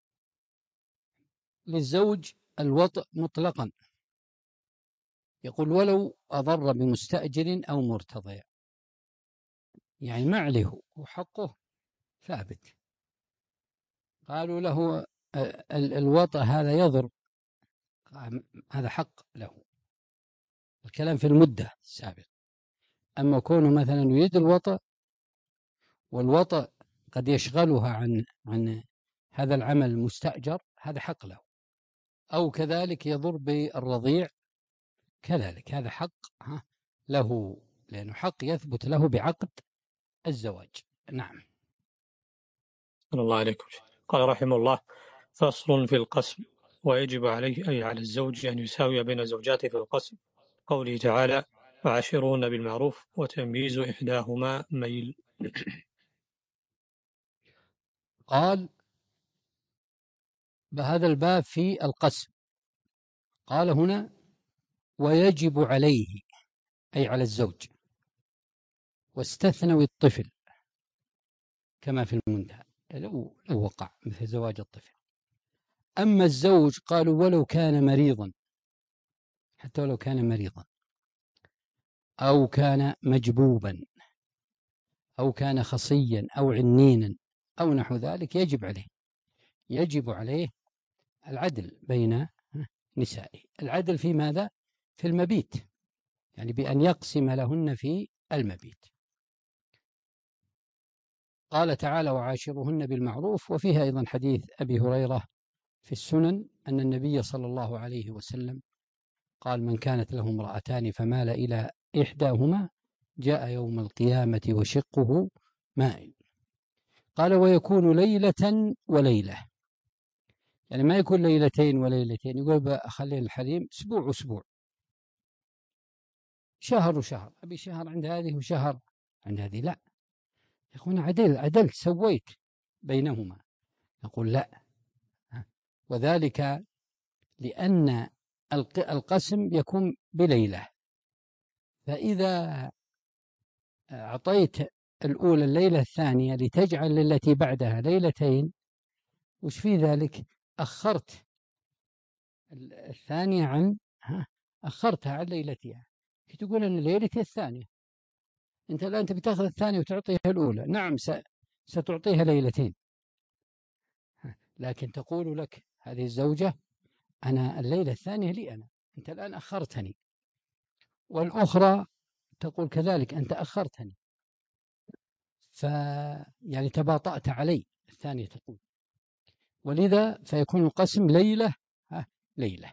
للزوج الوطء مطلقا، يقول ولو أضر بمستأجر أو مرتضي، يعني ما عليه وحقه ثابت. قالوا له الوطء هذا يضر، هذا حق له، الكلام في المدة السابقة. أما كونه مثلا يريد الوطء والوطء قد يشغلها عن عن هذا العمل المستأجر، هذا حق له. أو كذلك يضر بالرضيع، كذلك هذا حق له، لأنه حق يثبت له بعقد الزواج. نعم. صلى الله عليكم. قال رحمه الله فصل في القسم، ويجب عليه أي على الزوج أن يساوي بين زوجاته في القسم، قوله تعالى وعاشرون بالمعروف، وتمييز إحداهما ميل. قال بهذا الباب في القسم، قال هنا ويجب عليه، أي على الزوج، واستثنوا الطفل كما في المنتهى لو, لو وقع مثل زواج الطفل. أما الزوج قالوا ولو كان مريضا، حتى ولو كان مريضا أو كان مجبوبا أو كان خصيا أو عنينا أو نحو ذلك، يجب عليه يجب عليه العدل بين نسائه. العدل في ماذا؟ في المبيت، يعني بأن يقسم لهن في المبيت. قال تعالى وعاشرهن بالمعروف. وفيها أيضا حديث أبي هريرة في السنن أن النبي صلى الله عليه وسلم قال من كانت له امرأتان فمال إلى إحداهما جاء يوم القيامة وشقه مائل. قال ويكون ليلة وليلة، يعني ما يكون ليلتين وليلتين، يقول بخلي الحريم أسبوع وأسبوع، شهر وشهر، أبي شهر عند هذه وشهر عند هذه، لا يكون عدل عدلت سويت بينهما. نقول لا، وذلك لأن القسم يكون بليلة، فإذا أعطيت الأولى الليلة الثانية لتجعل التي بعدها ليلتين، وش في ذلك؟ أخرت الثانية عن ها أخرتها عن ليلتها. تقول أن ليلتي الثانية، أنت الآن تبي تأخذ الثانية وتعطيها الأولى، نعم ستعطيها ليلتين، لكن تقول لك هذه الزوجة أنا الليلة الثانية لي أنا، أنت الآن أخرتني، والأخرى تقول كذلك أنت أخرتني، فيعني تباطأت علي، الثانية تقول، ولذا فيكون القسم ليلة ها ليلة.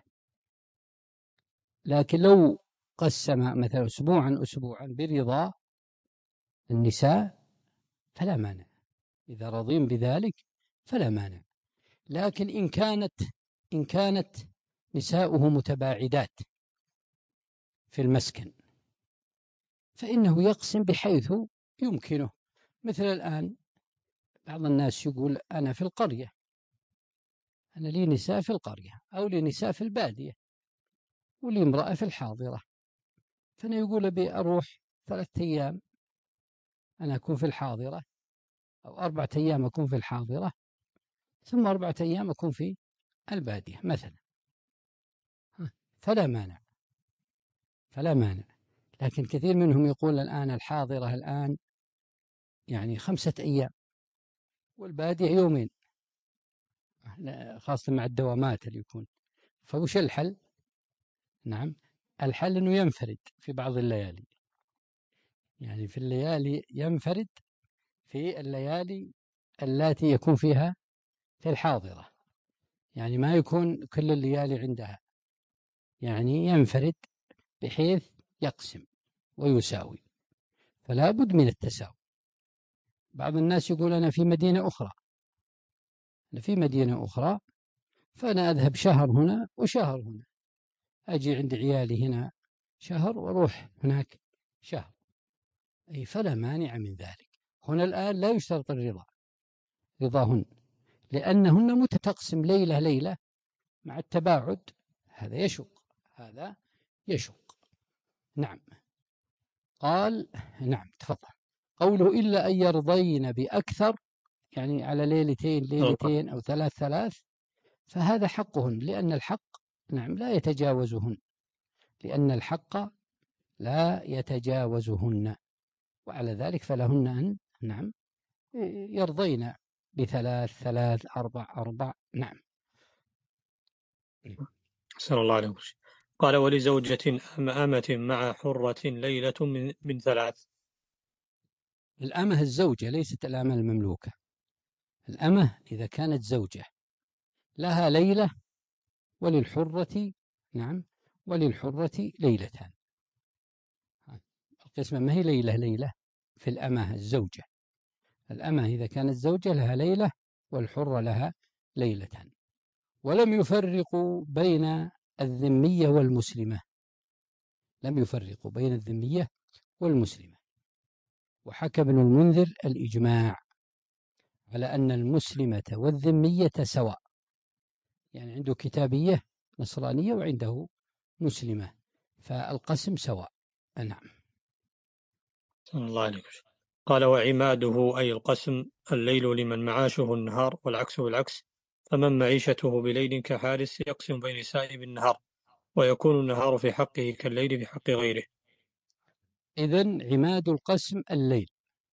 لكن لو قسم مثلا أسبوعا أسبوعا برضا النساء فلا مانع، إذا رضين بذلك فلا مانع. لكن إن كانت إن كانت نساؤه متباعدات في المسكن فإنه يقسم بحيث يمكنه. مثل الآن بعض الناس يقول أنا في القرية، أنا لي نساء في القرية أو لي نساء في البادية ولي امرأة في الحاضرة، فأنا يقول أبي أروح ثلاثة أيام أنا أكون في الحاضرة، أو أربعة أيام أكون في الحاضرة، ثم أربعة أيام أكون في البادية مثلا، فلا مانع فلا مانع. لكن كثير منهم يقول الآن الحاضرة الآن يعني خمسة أيام والبادية يومين، خاصة مع الدوامات اللي يكون. فوش الحل؟ نعم الحل أنه ينفرد في بعض الليالي، يعني في الليالي ينفرد في الليالي التي يكون فيها في الحاضرة، يعني ما يكون كل الليالي عندها، يعني ينفرد بحيث يقسم ويساوي، فلا بد من التساوي. بعض الناس يقول أنا في مدينة أخرى أنا في مدينة أخرى فأنا أذهب شهر هنا وشهر هنا، أجي عند عيالي هنا شهر وأروح هناك شهر، أي فلا مانع من ذلك. هنا الآن لا يشترط الرضا رضاهن، لأنهن متتقسم ليلة ليلة مع التباعد، هذا يشق هذا يشق. نعم. قال نعم تفضل. قوله إلا أن يرضين بأكثر، يعني على ليلتين ليلتين أو ثلاث ثلاث، فهذا حقهن، لأن الحق نعم لا يتجاوزهن، لأن الحق لا يتجاوزهن، وعلى ذلك فلهن أن نعم يرضين بثلاث ثلاث أربع أربع. نعم. أحسن الله عليكم. قال ولزوجة أمة مع حرة ليلة من, من ثلاث. الأمة الزوجة ليست الأمة المملوكة. الأمة إذا كانت زوجة لها ليلة، وللحرة نعم وللحرة ليلتان. القسمة ما هي ليلة ليلة في الأمة الزوجة، الأمة إذا كانت زوجة لها ليلة والحرة لها ليلتان. ولم يفرقوا بين الذمية والمسلمة، لم يفرقوا بين الذمية والمسلمة. وحكى ابن المنذر الإجماع على أن المسلمة والذمية سواء، يعني عنده كتابية نصرانية وعنده مسلمة، فالقسم سواء. نعم. صلى الله عليه وسلم. قال وعماده أي القسم الليل لمن معاشه النهار والعكس بالعكس، فمن معيشته بليل كحارس يقسم بين سائب النهار، ويكون النهار في حقه كالليل في حق غيره. إذن عماد القسم الليل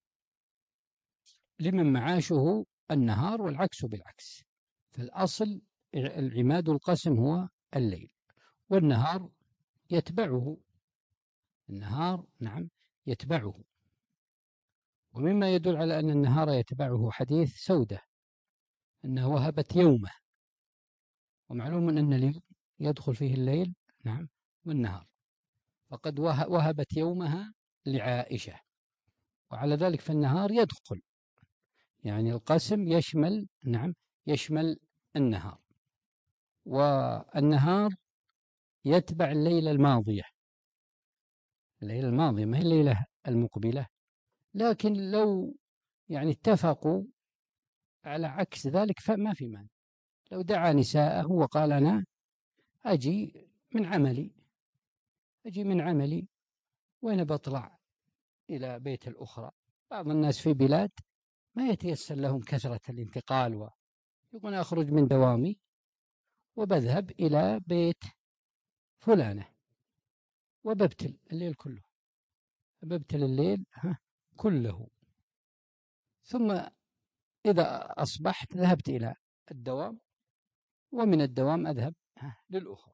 لمن معاشه النهار والعكس بالعكس، فالأصل العماد القسم هو الليل، والنهار يتبعه، النهار نعم يتبعه. ومما يدل على أن النهار يتبعه حديث سودة أنها وهبت يومه، ومعلوم أن اليوم يدخل فيه الليل نعم والنهار، فقد وهبت يومها لعائشة، وعلى ذلك فالنهار يدخل، يعني القسم يشمل نعم يشمل النهار، والنهار يتبع الليلة الماضية، الليلة الماضية ما هي الليلة المقبلة. لكن لو يعني اتفقوا على عكس ذلك فما في مانع، لو دعا نساءه وقال أنا أجي من عملي أجي من عملي وأنا بطلع إلى بيت الأخرى، بعض الناس في بلاد ما يتيسر لهم كثرة الانتقال، ويقول أخرج من دوامي وبذهب إلى بيت فلانة وببتل الليل كله، ببتل الليل كله، ثم إذا أصبحت ذهبت إلى الدوام، ومن الدوام أذهب للأخرى.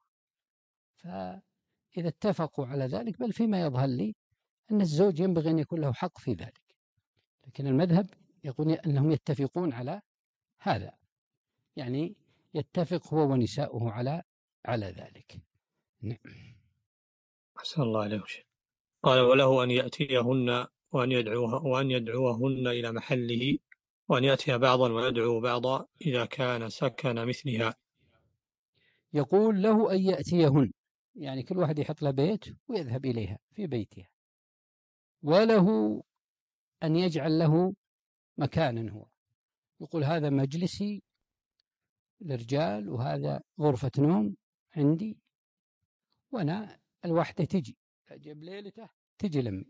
فإذا اتفقوا على ذلك، بل فيما يظهر لي أن الزوج ينبغي أن يكون له حق في ذلك، لكن المذهب يقول أنهم يتفقون على هذا، يعني يتفق هو ونساؤه على على ذلك. نعم. أحسن الله عليه وسلم. قال وله أن يأتيهن وأن يدعوها وأن يدعوهن إلى محله، وأن يأتي بعضا ويدعو بعضا إذا كان سكن مثلها. يقول له أن يأتيهن، يعني كل واحد يحط له بيت ويذهب إليها في بيتها، وله أن يجعل له مكانا، هو يقول هذا مجلسي للرجال وهذا غرفة نوم عندي، وأنا الوحدة تجي أجيب ليلته تجي لمي،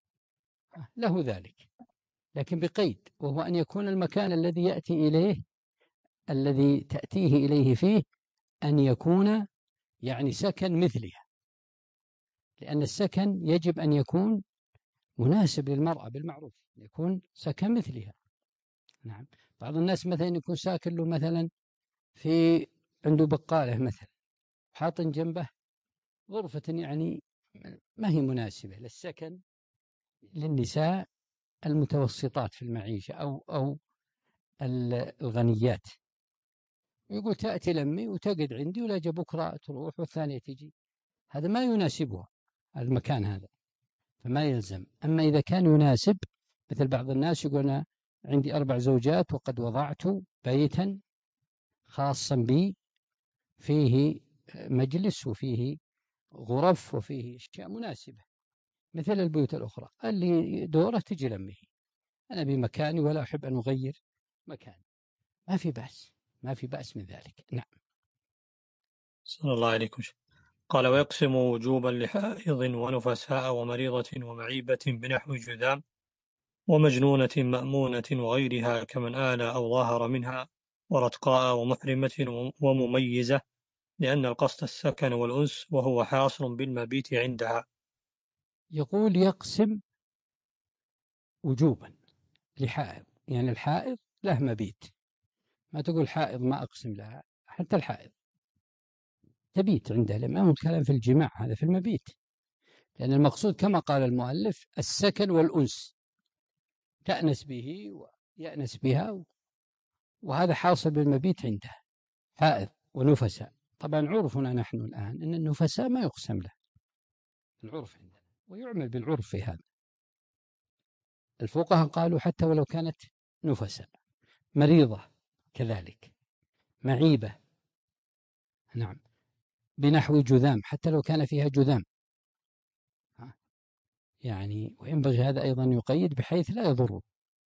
له ذلك، لكن بقيد، وهو أن يكون المكان الذي يأتي إليه الذي تأتيه إليه فيه أن يكون يعني سكن مثلها، لأن السكن يجب أن يكون مناسب للمرأة بالمعروف، يكون سكن مثلها. نعم. بعض الناس مثلا يكون ساكن له مثلا في عنده بقالة مثلا، حاط جنبه غرفة يعني ما هي مناسبة للسكن للنساء المتوسطات في المعيشة أو أو الغنيات، يقول تأتي لمي وتقعد عندي ولا جا بكرة تروح والثانية تجي، هذا ما يناسبها المكان هذا، فما يلزم. أما إذا كان يناسب، مثل بعض الناس يقول أنا عندي أربع زوجات وقد وضعت بيتا خاصا بي فيه مجلس وفيه غرف وفيه أشياء مناسبة مثل البيوت الأخرى، اللي دوره تجي لمه، أنا بمكاني ولا أحب أن أغير مكاني، ما في بأس، ما في بأس من ذلك. نعم. صلى الله عليه وسلم. قال ويقسم وجوبا لحائض ونفساء ومريضة ومعيبة بنحو جذام ومجنونة مأمونة وغيرها كمن آل أو ظاهر منها، ورتقاء ومحرمة ومميزة، لأن القصد السكن والأنس وهو حاصل بالمبيت عندها. يقول يقسم وجوبا لحائض، يعني الحائض له مبيت، ما تقول حائض ما أقسم لها، حتى الحائض تبيت عندها، لما هو الكلام في الجماع، هذا في المبيت، لأن المقصود كما قال المؤلف السكن والأنس، تأنس به ويأنس بها، وهذا حاصل بالمبيت عندها، حائض ونفساء. طبعا عرفنا نحن الآن أن النفساء ما يقسم له، العرف عندنا، ويعمل بالعرف في هذا. الفقهاء قالوا حتى ولو كانت نفساء، مريضة كذلك، معيبة، نعم، بنحو جذام، حتى لو كان فيها جذام يعني، وينبغي هذا أيضا يقيد بحيث لا يضر.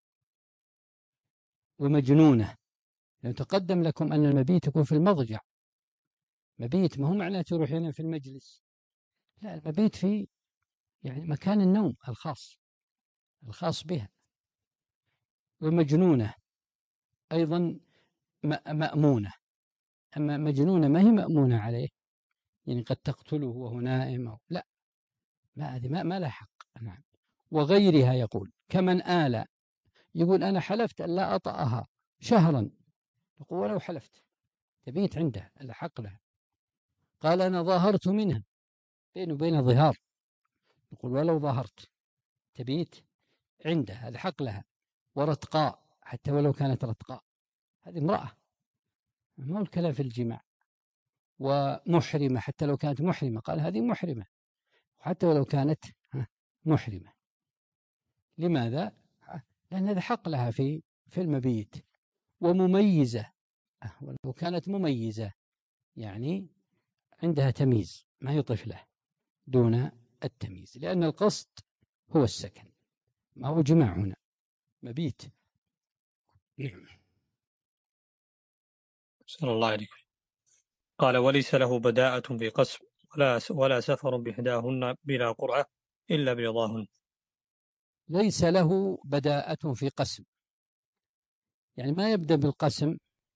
ومجنونة، لأن تقدم لكم أن المبيت يكون في المضجع، مبيت ما هو معناه تروح هنا في المجلس، لا، المبيت في يعني مكان النوم الخاص الخاص بها. ومجنونة أيضا مأمونة، أما مجنونة ما هي مأمونة عليه، يعني قد تقتله وهو نائم أو لا، ما هذه ما, ما لها حق. نعم. وغيرها يقول كمن آل، يقول أنا حلفت أن لا أطأها شهرا، يقول ولو حلفت، تبيت عنده الحق لها. قال أنا ظاهرت منها، بينه وبين ظهار، يقول ولو ظاهرت تبيت عنده، هذا حق لها. ورتقاء، حتى ولو كانت رتقاء، هذه امرأة، ما هو الكلام في الجماع. ومحرمة، حتى لو كانت محرمة، قال هذه محرمة، حتى ولو كانت محرمة. لماذا؟ لأن هذا حق لها في في المبيت. ومميزة، ولو كانت مميزة يعني عندها تمييز، ما هي طفلة دون التمييز، لأن القصد هو السكن، ما هو جماع هنا، مبيت. أحسن الله عليكم. قال وليس له بداءة في قسم ولا ولا سفر بإحداهن بلا قرعة إلا برضاهن. ليس له بداءة في قسم، يعني ما يبدأ بالقسم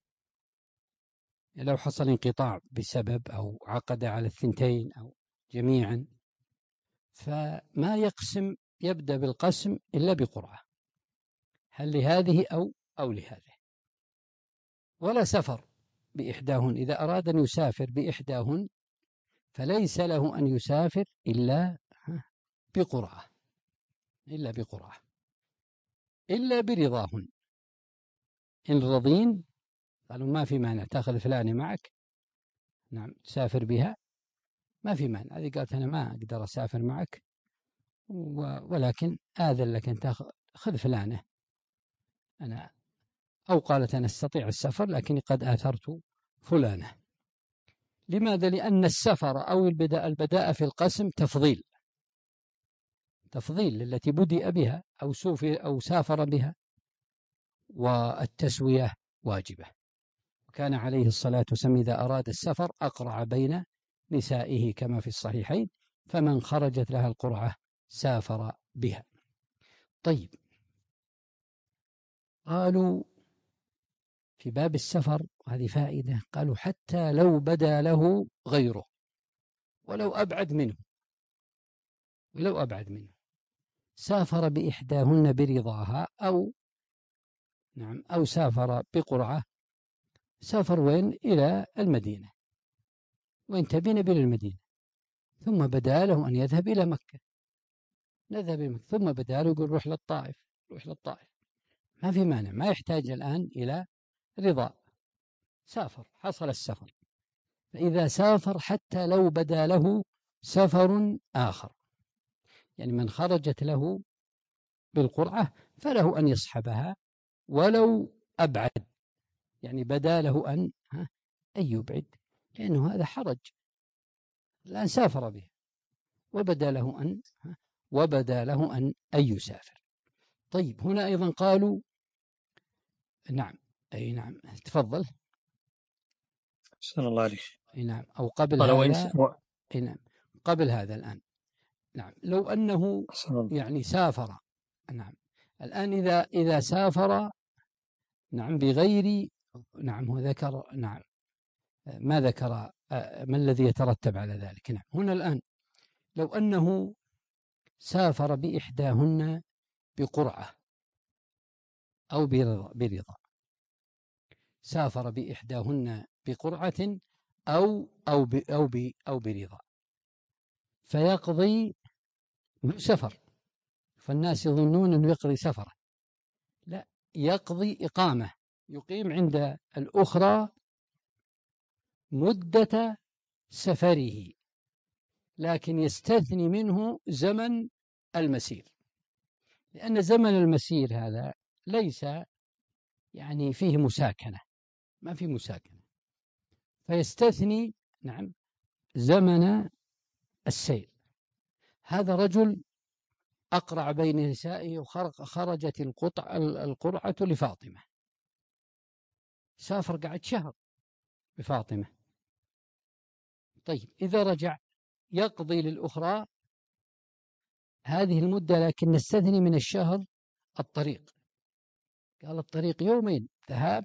لو حصل انقطاع بسبب أو عقد على الثنتين أو جميعا، فما يقسم يبدأ بالقسم إلا بقرعة، هل لهذه أو أو لهذه. ولا سفر بإحداهن، إذا أراد أن يسافر بإحداهن فليس له أن يسافر إلا بقرعة، إلا بقرعة إلا برضاهن. إن رضين قالوا ما في مانع تأخذ فلانة معك، نعم تسافر بها، ما في مانع. هذه قالت أنا ما أقدر أسافر معك، ولكن آذن لك أن تأخذ فلانة أنا، أو قالت أنا أستطيع السفر لكني قد آثرت فلانة. لماذا؟ لأن السفر أو البداء البداء في القسم تفضيل، تفضيل التي بدأ بها أو سوفي أو سافر بها، والتسوية واجبة. وكان عليه الصلاة والسلام إذا أراد السفر أقرع بين نسائه كما في الصحيحين، فمن خرجت لها القرعة سافر بها. طيب، قالوا في باب السفر، هذه فائدة، قالوا حتى لو بدا له غيره ولو أبعد منه، ولو أبعد منه سافر بإحداهن برضاها، أو نعم أو سافر بقرعة. سافر وين؟ إلى المدينة، وين تبين إلى المدينة، ثم بدا له أن يذهب إلى مكة، نذهب إلى مكة، ثم بدا له يقول روح للطائف، روح للطائف، ما في مانع، ما يحتاج الآن إلى رضا، سافر، حصل السفر. فإذا سافر حتى لو بدا له سفر آخر، يعني من خرجت له بالقرعة فله أن يصحبها ولو أبعد، يعني بدا له أن أن يبعد، لأنه هذا حرج، الآن سافر به وبدا له أن وبدا له أن أن يسافر. طيب، هنا أيضا قالوا نعم، أي نعم، تفضل. أحسن الله عليك. أي نعم، أو قبل قال وإن هذا. أي نعم، قبل هذا الآن. نعم، لو أنه يعني سافر، نعم الآن إذا إذا سافر نعم بغير، نعم هو ذكر، نعم ما ذكر ما الذي يترتب على ذلك. نعم، هنا الآن لو أنه سافر بإحداهن بقرعة أو برضا, برضا سافر بإحداهن بقرعة أو أو ب أو ب أو برضا، فيقضي سفر، فالناس يظنون أنه يقضي سفرا، لا، يقضي إقامة، يقيم عند الأخرى مدة سفره، لكن يستثني منه زمن المسير، لأن زمن المسير هذا ليس يعني فيه مساكنة، ما في مساكنة، فيستثني نعم زمن السير. هذا رجل أقرع بين نسائه وخرجت القطع القرعة لفاطمة، سافر قعد شهر بفاطمة. طيب، إذا رجع يقضي للأخرى هذه المدة، لكن نستثني من الشهر الطريق. قال الطريق يومين ذهاب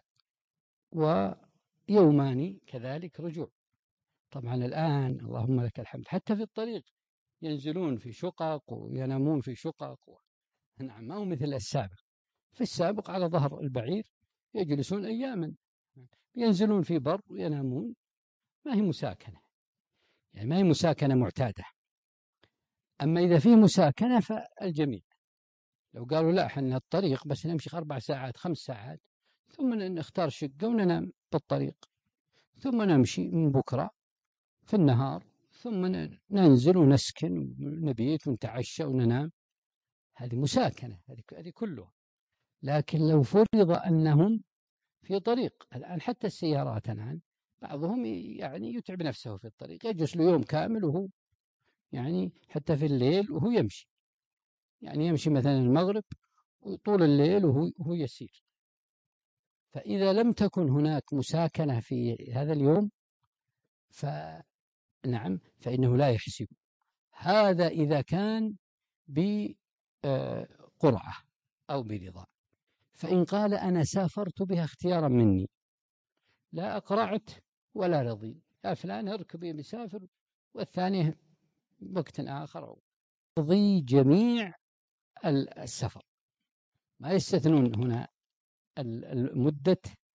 ويومان كذلك رجوع. طبعا الآن اللهم لك الحمد حتى في الطريق ينزلون في شقق وينامون في شقق و... نعم، ما هو مثل السابق. في السابق على ظهر البعير يجلسون أياما، ينزلون في بر وينامون، ما هي مساكنة، يعني ما هي مساكنة معتادة. أما إذا في مساكنة فالجميع لو قالوا لا حنا الطريق بس نمشي أربع ساعات خمس ساعات ثم نختار شقة وننام بالطريق، ثم نمشي من بكرة في النهار، ثم ننزل ونسكن ونبيت ونتعشى وننام، هذه مساكنة، هذه كلها. لكن لو فرض أنهم في طريق، الآن حتى السيارات الآن بعضهم يعني يتعب نفسه في الطريق، يجلس له يوم كامل وهو يعني حتى في الليل وهو يمشي، يعني يمشي مثلا المغرب وطول الليل وهو, وهو يسير. فإذا لم تكن هناك مساكنة في هذا اليوم فنعم فإنه لا يحسب. هذا إذا كان بقرعة أو برضا. فإن قال أنا سافرت بها اختيارا مني، لا أقرعت ولا رضي، يا فلان اركبي مسافر والثاني وقت آخر، رضي جميع السفر، ما يستثنون هنا المدة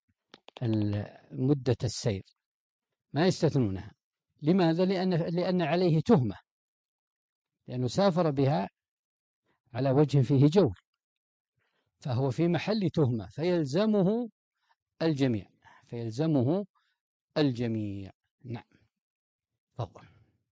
مدة السير، ما يستثنونها. لماذا؟ لأن لأن عليه تهمة، لأنه سافر بها على وجه فيه جور، فهو في محل تهمة، فيلزمه الجميع فيلزمه الجميع. نعم، تفضل.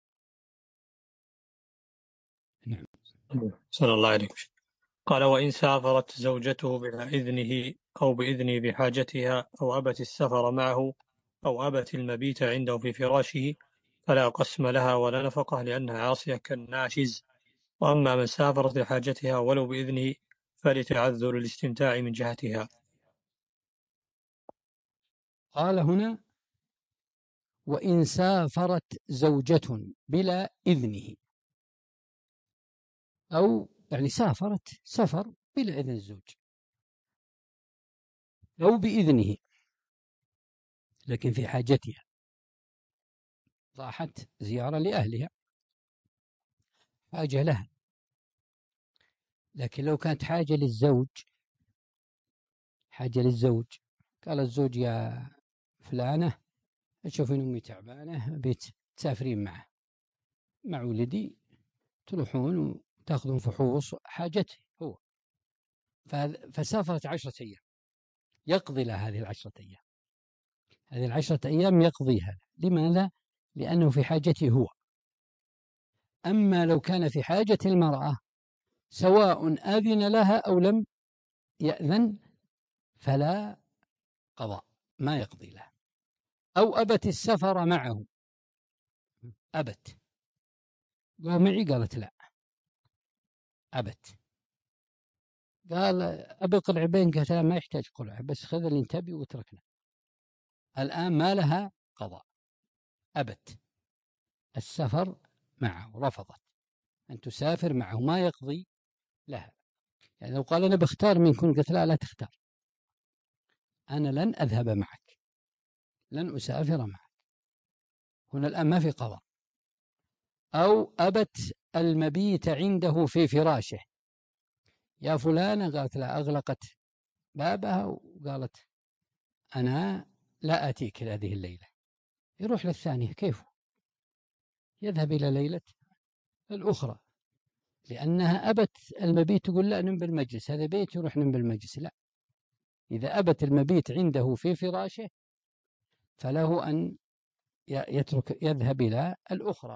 نعم، صلى الله عليه وسلم. قال: وإن سافرت زوجته بلا إذنه أو بإذنه بحاجتها أو أبت السفر معه أو أبت المبيت عنده في فراشه فلا قسم لها ولا نفقة، لأنها عاصية كالناشز. وأما من سافرت لحاجتها ولو بإذنه فلتعذر الاستمتاع من جهتها. قال هنا: وإن سافرت زوجة بلا إذنه، أو يعني سافرت سفر بلا إذن الزوج أو بإذنه لكن في حاجتها، راحت زيارة لأهلها، حاجة لها. لكن لو كانت حاجة للزوج حاجة للزوج قال الزوج: يا فلانة أشوفين أمي تعبانة بيت تسافرين معه مع ولدي، تروحون وتأخذون فحوص، حاجته هو. فسافرت عشرة أيام، يقضي لها هذه العشرة أيام، هذه العشرة أيام يقضيها. لماذا؟ لأنه في حاجته هو. أما لو كان في حاجة المرأة سواء أذن لها أو لم يأذن فلا قضاء، ما يقضي لها. أو أبت السفر معه، أبت، قال معي، قالت لا، أبت. قال أبي قلع بينك، قالت لا ما يحتاج قلع، بس خذ اللي انتبه وتركنا. الآن ما لها قضاء، أبت السفر معه، رفضت أن تسافر معه، ما يقضي لها. يعني لو قال أنا بختار منكم، قلت لا لا تختار، أنا لن أذهب معك، لن أسافر معك، هنا الآن ما في قضاء. أو أبت المبيت عنده في فراشه، يا فلانة، قالت لا، أغلقت بابها وقالت أنا لا آتيك هذه الليلة، يروح للثانية، كيف يذهب إلى ليلة الأخرى؟ لأنها أبت المبيت، تقول لا نم بالمجلس، هذا بيت يروح نم بالمجلس، لا. إذا أبت المبيت عنده في فراشه فله أن يترك يذهب إلى الأخرى.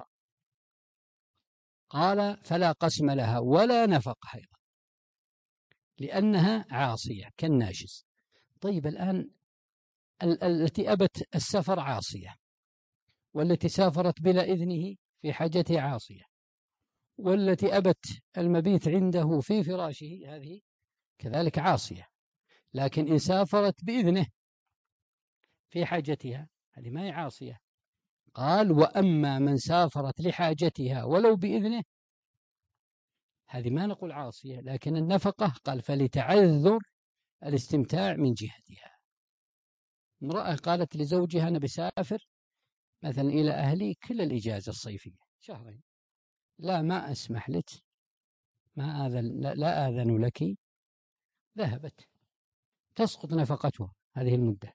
قال: فلا قسم لها ولا نفقة أيضا، لأنها عاصية كالناشز. طيب الآن التي أبت السفر عاصية، والتي سافرت بلا إذنه في حاجته عاصية، والتي أبت المبيت عنده في فراشه هذه كذلك عاصية. لكن إن سافرت بإذنه في حاجتها هذه ما هي عاصية. قال: وأما من سافرت لحاجتها ولو بإذنه هذه ما نقول عاصية، لكن النفقة قال فلتعذر الاستمتاع من جهتها. امرأة قالت لزوجها أنا بسافر مثلا إلى أهلي كل الإجازة الصيفية شهرين، لا ما أسمح لك، ما آذن لا, لا آذن لك، ذهبت تسقط نفقتها هذه المدة.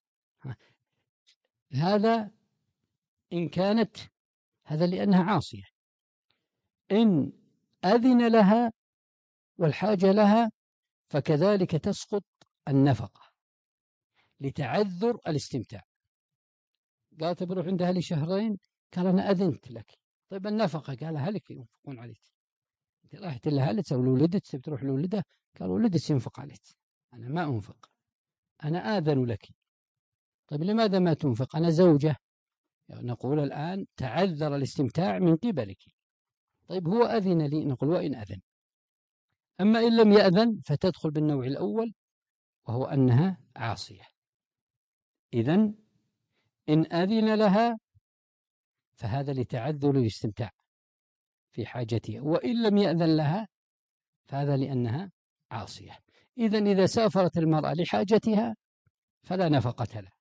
هذا إن كانت هذا لأنها عاصية. إن أذن لها والحاجة لها فكذلك تسقط النفقة لتعذر الاستمتاع. قالت بروح عند أهلي شهرين، قال أنا أذنت لك، طيب النفقة؟ قال أهلك ينفقون عليك، أنت راحت لأهلك أو لولدت بتروح لولده، قال ولدت ينفق عليك، أنا ما أنفق، أنا آذن لك. طيب لماذا ما تنفق؟ أنا زوجة. يعني نقول الآن تعذر الاستمتاع من قبلك. طيب هو أذن لي، نقول وإن أذن. أما إن لم يأذن فتدخل بالنوع الأول وهو أنها عاصية. إذن إن أذن لها فهذا لتعذر الاستمتاع في حاجتها، وإن لم يأذن لها فهذا لأنها عاصية. إذن إذا سافرت المرأة لحاجتها فلا نفقة لها،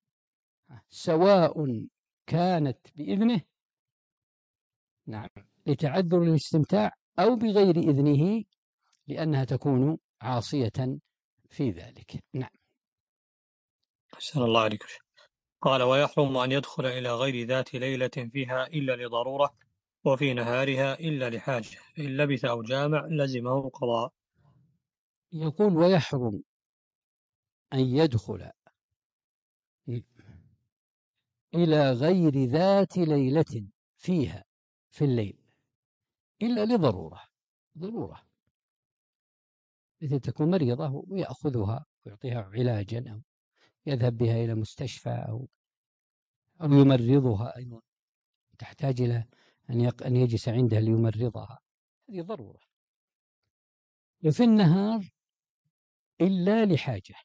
سواء كانت بإذنه نعم لتعذر الاستمتاع أو بغير إذنه لأنها تكون عاصية في ذلك. نعم. أحسن الله عليك. قال ويحرم أن يدخل إلى غير ذات ليلة فيها إلا لضرورة، وفي نهارها إلا لحاجة، إن لبث أو جامع لزمه القضاء. يقول ويحرم أن يدخل إلى غير ذات ليلة فيها في الليل إلا لضرورة. ضرورة مثل تكون مريضة ويأخذها ويعطيها علاجا أو يذهب بها إلى مستشفى أو أو يمرضها أيضا، تحتاج إلى أن يجلس عندها ليمرضها، هذه ضرورة. وفي النهار إلا لحاجة،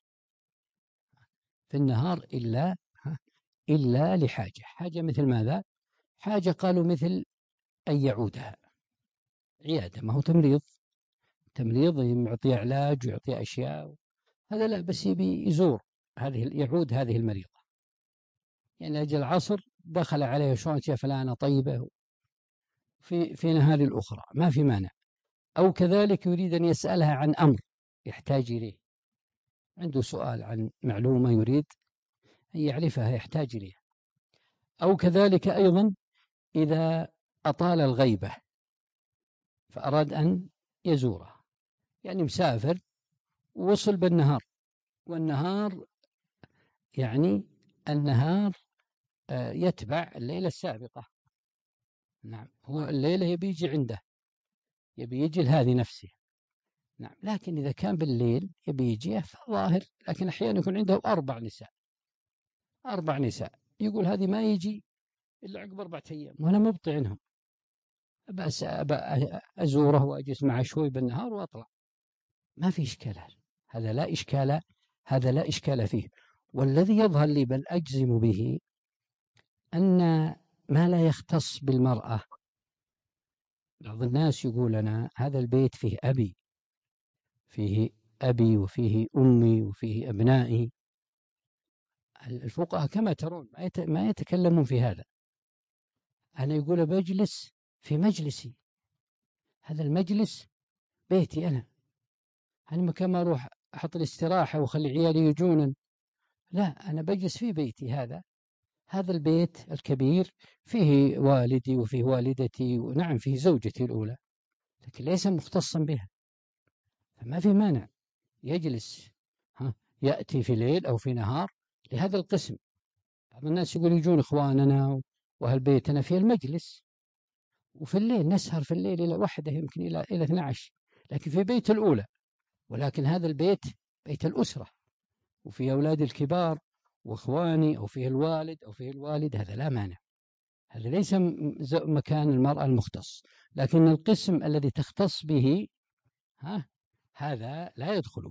في النهار إلا إلا لحاجة. حاجة مثل ماذا؟ حاجة قالوا مثل أن يعودها عيادة، ما هو تمريض، تمريض يعطي علاج ويعطي أشياء، هذا لا، بس يبي يزور هذه يعود هذه المريضة، يعني أجل العصر دخل عليه شلون يا فلانة طيبة في في نهار الأخرى ما في مانع. أو كذلك يريد أن يسألها عن أمر يحتاج إليه، عنده سؤال عن معلومة يريد أن يعرفها يحتاج إليها. أو كذلك أيضا إذا أطال الغيبة فأراد أن يزورها، يعني مسافر ووصل بالنهار، والنهار يعني النهار يتبع الليلة السابقة. نعم، هو الليلة يبي يجي عنده، يبي يجي لهذه نفسه. نعم، لكن إذا كان بالليل يبي يجي فظاهر، لكن أحيانا يكون عنده أربع نساء أربع نساء يقول هذه ما يجي إلا عقب أربعة أيام وأنا مبطي عنهم، بس أزوره وأجلس معه شوي بالنهار وأطلع، ما في إشكال. هذا لا إشكال هذا لا إشكال فيه. والذي يظهر لي بل أجزم به أن ما لا يختص بالمرأة، بعض الناس يقول أنا هذا البيت فيه أبي فيه أبي وفيه أمي وفيه أبنائي. الفقهاء كما ترون ما يتكلمون في هذا. أنا يقول بجلس في مجلسي، هذا المجلس بيتي أنا، أنا مكان ما أروح أحط الاستراحة وخلي عيالي يجونا، لا، أنا بجلس في بيتي هذا. هذا البيت الكبير فيه والدي وفيه والدتي ونعم فيه زوجتي الأولى، لكن ليس مختصا بها، فما في مانع يجلس ها يأتي في ليل أو في نهار لهذا القسم. بعض الناس يقول يجون إخواننا وهالبيتنا في المجلس، وفي الليل نسهر في الليل إلى واحدة يمكن إلى إلى اثني عشر، لكن في بيت الأولى. ولكن هذا البيت بيت الأسرة وفيه أولاد الكبار وإخواني أو فيه الوالد أو فيه الوالد، هذا لا مانع، هذا ليس مكان المرأة المختص. لكن القسم الذي تختص به ها هذا لا يدخله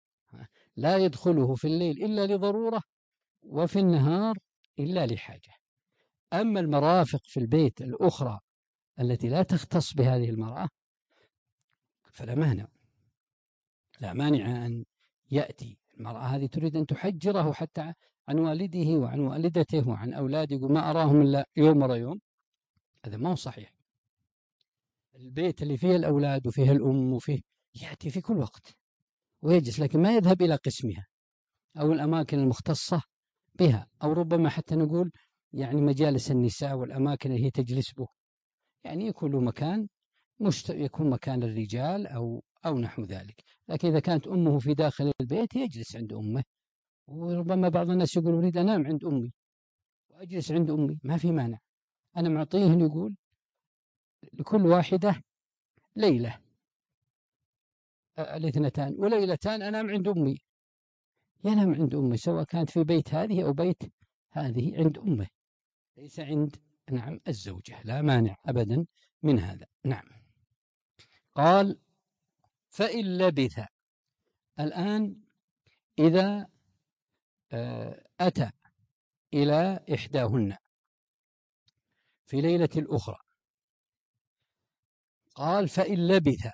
لا يدخله في الليل إلا لضرورة، وفي النهار إلا لحاجة. أما المرافق في البيت الأخرى التي لا تختص بهذه المرأة فلا مانع، لا مانع أن يأتي المرأة هذه تريد أن تحجره حتى عن والده وعن والدته وعن أولاده وما أراهم إلا يوم ورا يوم، هذا ما هو صحيح. البيت اللي فيه الأولاد وفيه الأم وفيه يأتي في كل وقت ويجلس، لكن ما يذهب إلى قسمها أو الأماكن المختصة بها، أو ربما حتى نقول يعني مجالس النساء والأماكن اللي هي تجلس به، يعني يكون له مكان مشت... يكون مكان الرجال أو أو نحو ذلك. لكن إذا كانت أمه في داخل البيت يجلس عند أمه، وربما بعض الناس يقول أريد أنام عند أمي وأجلس عند أمي، ما في مانع. أنا معطيه يقول لكل واحدة ليلة الاثنتان وليلتان أنام عند أمي، ينام عند أمه سواء كانت في بيت هذه أو بيت هذه، عند أمه ليس عند نعم الزوجة، لا مانع أبدا من هذا. نعم. قال فإن لبث، الآن إذا أتى إلى إحداهن في ليلة الأخرى، قال فإن لبث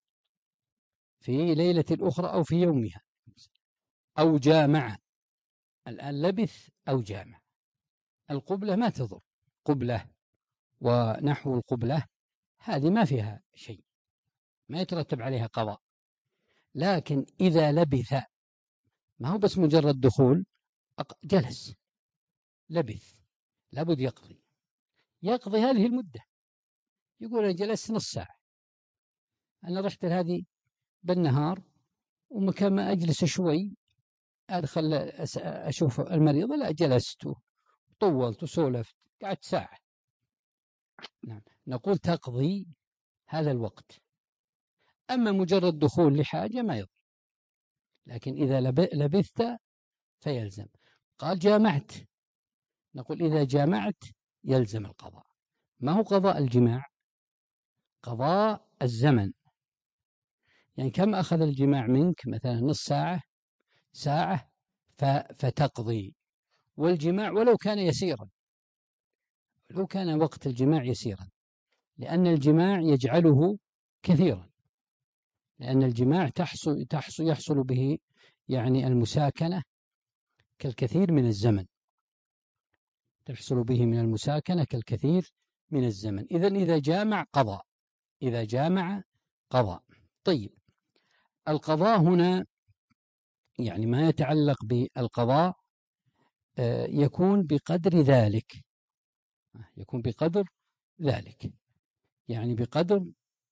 في ليلة الأخرى أو في يومها أو جامع، الآن لبث أو جامع، القبلة ما تضر، قبلة ونحو القبلة هذه ما فيها شيء، ما يترتب عليها قضاء. لكن إذا لبث، ما هو بس مجرد دخول، جلس لبث، لابد يقضي يقضي هذه المدة. يقول أنا جلست نص ساعة، أنا رحت لهذه بالنهار ومكان ما أجلس شوي أدخل أشوف المريضة، لا جلست طولت وسولفت قعدت ساعة، نعم نقول تقضي هذا الوقت. أما مجرد دخول لحاجة ما يضر، لكن إذا لبثت فيلزم. قال جامعت، نقول إذا جامعت يلزم القضاء. ما هو قضاء الجماع؟ قضاء الزمن، يعني كم أخذ الجماع منك؟ مثلا نص ساعة، ساعة، فتقضي. والجماع ولو كان يسيرا، لو كان وقت الجماع يسيرا، لأن الجماع يجعله كثيرا، لأن الجماع تحصل, تحصل يحصل به يعني المساكنة كالكثير من الزمن، تحصل به من المساكنة كالكثير من الزمن. إذن إذا جامع قضى، إذا جامع قضى. طيب القضاء هنا يعني ما يتعلق بالقضاء يكون بقدر ذلك، يكون بقدر ذلك، يعني بقدر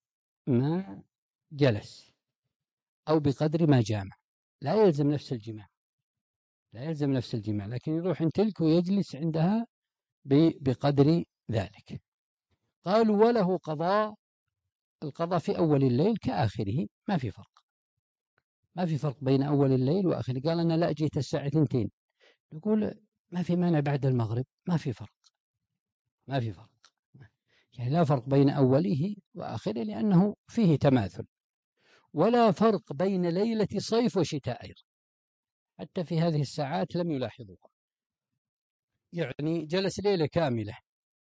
ما جلس أو بقدر ما جامع، لا يلزم نفس الجماع، لا يلزم نفس الجماع، لكن يروح عند تلك ويجلس عندها بقدر ذلك. قالوا وله قضاء، القضاء في أول الليل كآخره، ما في فرق، ما في فرق بين أول الليل وآخره. قال أنا لا جيت الساعة اثنتين، يقول ما في مانع بعد المغرب، ما في فرق، ما في فرق، يعني لا فرق بين أوله وآخره لأنه فيه تماثل. ولا فرق بين ليلة صيف وشتاء أيضا، حتى في هذه الساعات لم يلاحظوها، يعني جلس ليلة كاملة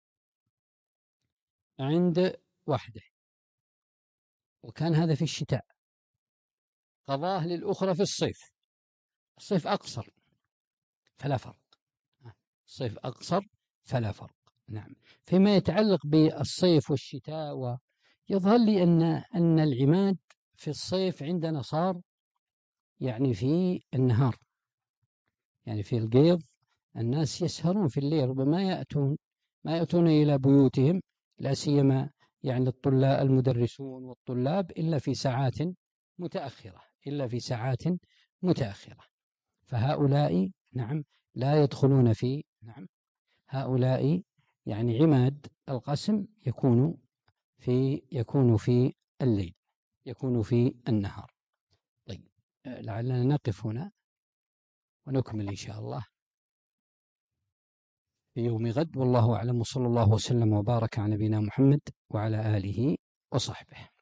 عند وحده وكان هذا في الشتاء، قضاه للأخرى في الصيف، الصيف أقصر فلا فرق، الصيف أقصر فلا فرق. نعم. فيما يتعلق بالصيف والشتاء، ويظهر لي أن أن العماد في الصيف عندنا صار يعني في النهار، يعني في القيض الناس يسهرون في الليل، ربما يأتون ما يأتون إلى بيوتهم، لا سيما يعني الطلاب المدرسون والطلاب إلا في ساعات متأخرة، إلا في ساعات متأخرة، فهؤلاء نعم لا يدخلون في نعم هؤلاء يعني عماد القسم يكون في يكون في الليل، يكون في النهار. طيب لعلنا نقف هنا ونكمل إن شاء الله في يوم غد، والله أعلم، وصلى الله وسلم وبارك على نبينا محمد وعلى آله وصحبه.